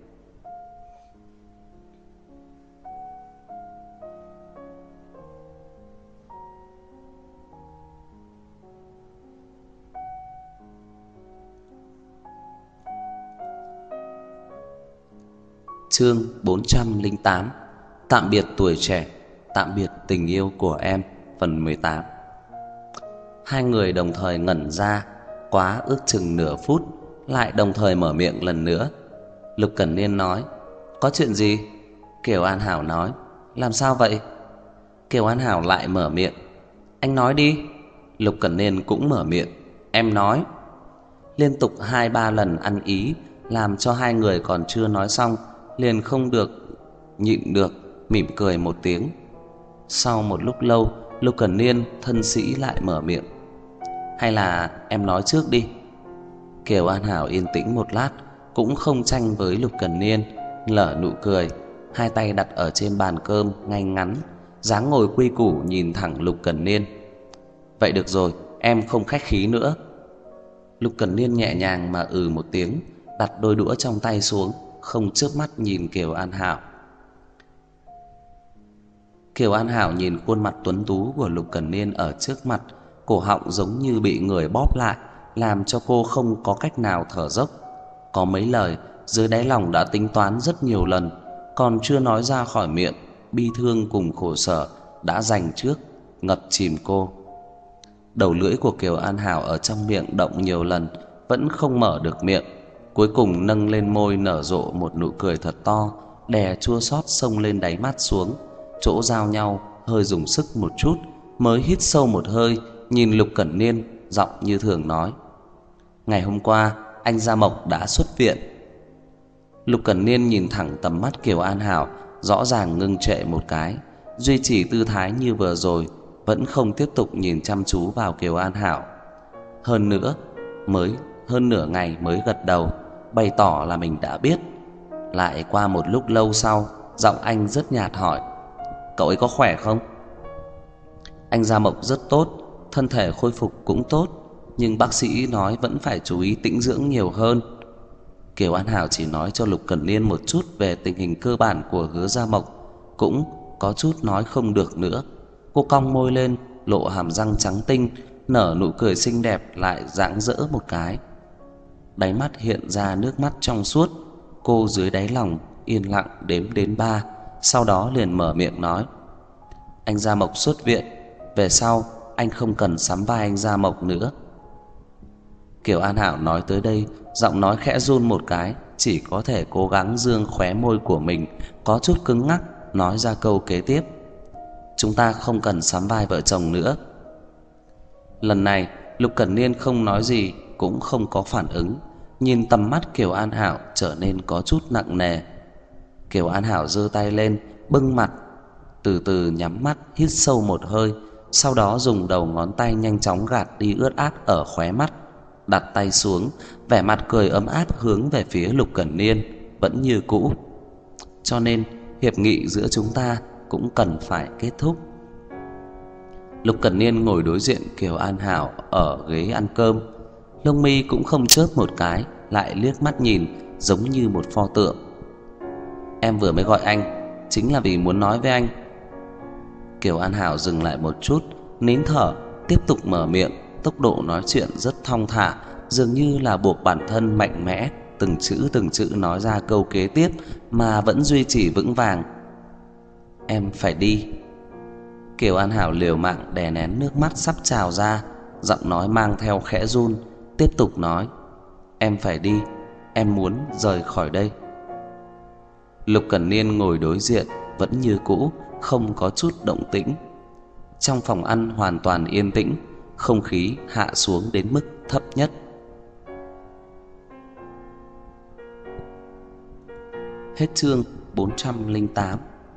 Chương 408. Tạm biệt tuổi trẻ, tạm biệt tình yêu của em. Phần 18. Hai người đồng thời ngẩn ra, quá ước chừng nửa phút, lại đồng thời mở miệng lần nữa. Lục Cẩn Niên nói: "Có chuyện gì?" Kiều An Hảo nói: "Làm sao vậy?" Kiều An Hảo lại mở miệng: "Anh nói đi." Lục Cẩn Niên cũng mở miệng: "Em nói." Liên tục 2-3 lần ăn ý, làm cho hai người còn chưa nói xong liền không được nhịn được mỉm cười một tiếng. Sau một lúc lâu, Lục Cẩn Niên thân sĩ lại mở miệng: "Hay là em nói trước đi." Kiều An Hảo yên tĩnh một lát, cũng không tranh với Lục Cẩn Niên, nở nụ cười, hai tay đặt ở trên bàn cơm ngay ngắn, dáng ngồi quy củ nhìn thẳng Lục Cẩn Niên. Vậy được rồi, em không khách khí nữa. Lục Cẩn Niên nhẹ nhàng mà một tiếng, đặt đôi đũa trong tay xuống, không chớp mắt nhìn Kiều An Hảo. Kiều An Hảo nhìn khuôn mặt tuấn tú của Lục Cẩn Niên ở trước mặt, cổ họng giống như bị người bóp lại, làm cho cô không có cách nào thở dốc. Có mấy lời dưới đáy lòng đã tính toán rất nhiều lần, còn chưa nói ra khỏi miệng, bi thương cùng khổ sở đã dành trước, ngập chìm cô. Đầu lưỡi của Kiều An Hảo ở trong miệng động nhiều lần, vẫn không mở được miệng. Cuối cùng nâng lên môi nở rộ một nụ cười thật to, đè chua xót xông lên đáy mắt xuống. Chỗ giao nhau hơi dùng sức một chút, mới hít sâu một hơi, nhìn Lục Cẩn Niên, giọng như thường nói: Ngày hôm qua anh Gia Mộc đã xuất viện. Lục Cẩn Niên nhìn thẳng tầm mắt Kiều An Hảo, rõ ràng ngưng trệ một cái, duy trì tư thái như vừa rồi, vẫn không tiếp tục nhìn chăm chú vào Kiều An Hảo. Hơn nửa ngày mới gật đầu, bày tỏ là mình đã biết. Lại qua một lúc lâu sau, giọng anh rất nhạt hỏi: Cậu ấy có khỏe không? Anh Gia Mộc rất tốt, thân thể khôi phục cũng tốt, nhưng bác sĩ nói vẫn phải chú ý tĩnh dưỡng nhiều hơn. Kiều An Hảo chỉ nói cho Lục Cẩn Niên một chút về tình hình cơ bản của Hứa Gia Mộc, cũng có chút nói không được nữa. Cô cong môi lên, lộ hàm răng trắng tinh, nở nụ cười xinh đẹp lại rạng rỡ một cái. Đáy mắt hiện ra nước mắt trong suốt. Cô dưới đáy lòng yên lặng đếm đến 3, sau đó liền mở miệng nói: Anh Gia Mộc xuất viện, về sau anh không cần sắm vai anh Gia Mộc nữa. Kiều An Hảo nói tới đây, giọng nói khẽ run một cái, chỉ có thể cố gắng dương khóe môi của mình có chút cứng ngắc, nói ra câu kế tiếp: Chúng ta không cần sắm vai vợ chồng nữa. Lần này Lục Cẩn Niên không nói gì, cũng không có phản ứng, nhìn tầm mắt Kiều An Hảo trở nên có chút nặng nề. Kiều An Hảo giơ tay lên, bưng mặt, từ từ nhắm mắt hít sâu một hơi, sau đó dùng đầu ngón tay nhanh chóng gạt đi ướt át ở khóe mắt, đặt tay xuống, vẻ mặt cười ấm áp hướng về phía Lục Cẩn Niên, vẫn như cũ. Cho nên hiệp nghị giữa chúng ta cũng cần phải kết thúc. Lục Cẩn Niên ngồi đối diện Kiều An Hảo ở ghế ăn cơm, lông mi cũng không chớp một cái, lại liếc mắt nhìn giống như một pho tượng. Em vừa mới gọi anh chính là vì muốn nói với anh. Kiều An Hảo dừng lại một chút, nín thở, tiếp tục mở miệng, tốc độ nói chuyện rất thong thả, dường như là buộc bản thân mạnh mẽ, từng chữ nói ra câu kế tiếp mà vẫn duy trì vững vàng. Em phải đi. Kiều An Hảo liều mạng đè nén nước mắt sắp trào ra, giọng nói mang theo khẽ run, tiếp tục nói: Em phải đi, em muốn rời khỏi đây. Lục Cẩn Niên ngồi đối diện vẫn như cũ, không có chút động tĩnh. Trong phòng ăn hoàn toàn yên tĩnh, không khí hạ xuống đến mức thấp nhất. Hết chương 408.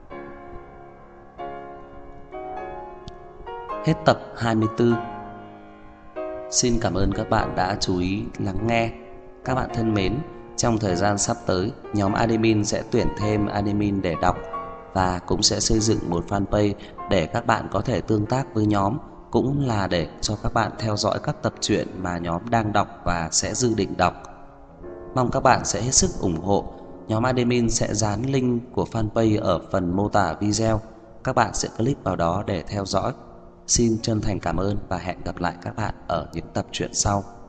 Hết tập 24. Xin cảm ơn các bạn đã chú ý lắng nghe. Các bạn thân mến, trong thời gian sắp tới, nhóm admin sẽ tuyển thêm admin để đọc, và cũng sẽ xây dựng một fanpage để các bạn có thể tương tác với nhóm, cũng là để cho các bạn theo dõi các tập truyện mà nhóm đang đọc và sẽ dự định đọc. Mong các bạn sẽ hết sức ủng hộ. Nhóm admin sẽ dán link của fanpage ở phần mô tả video. Các bạn sẽ click vào đó để theo dõi. Xin chân thành cảm ơn và hẹn gặp lại các bạn ở những tập truyện sau.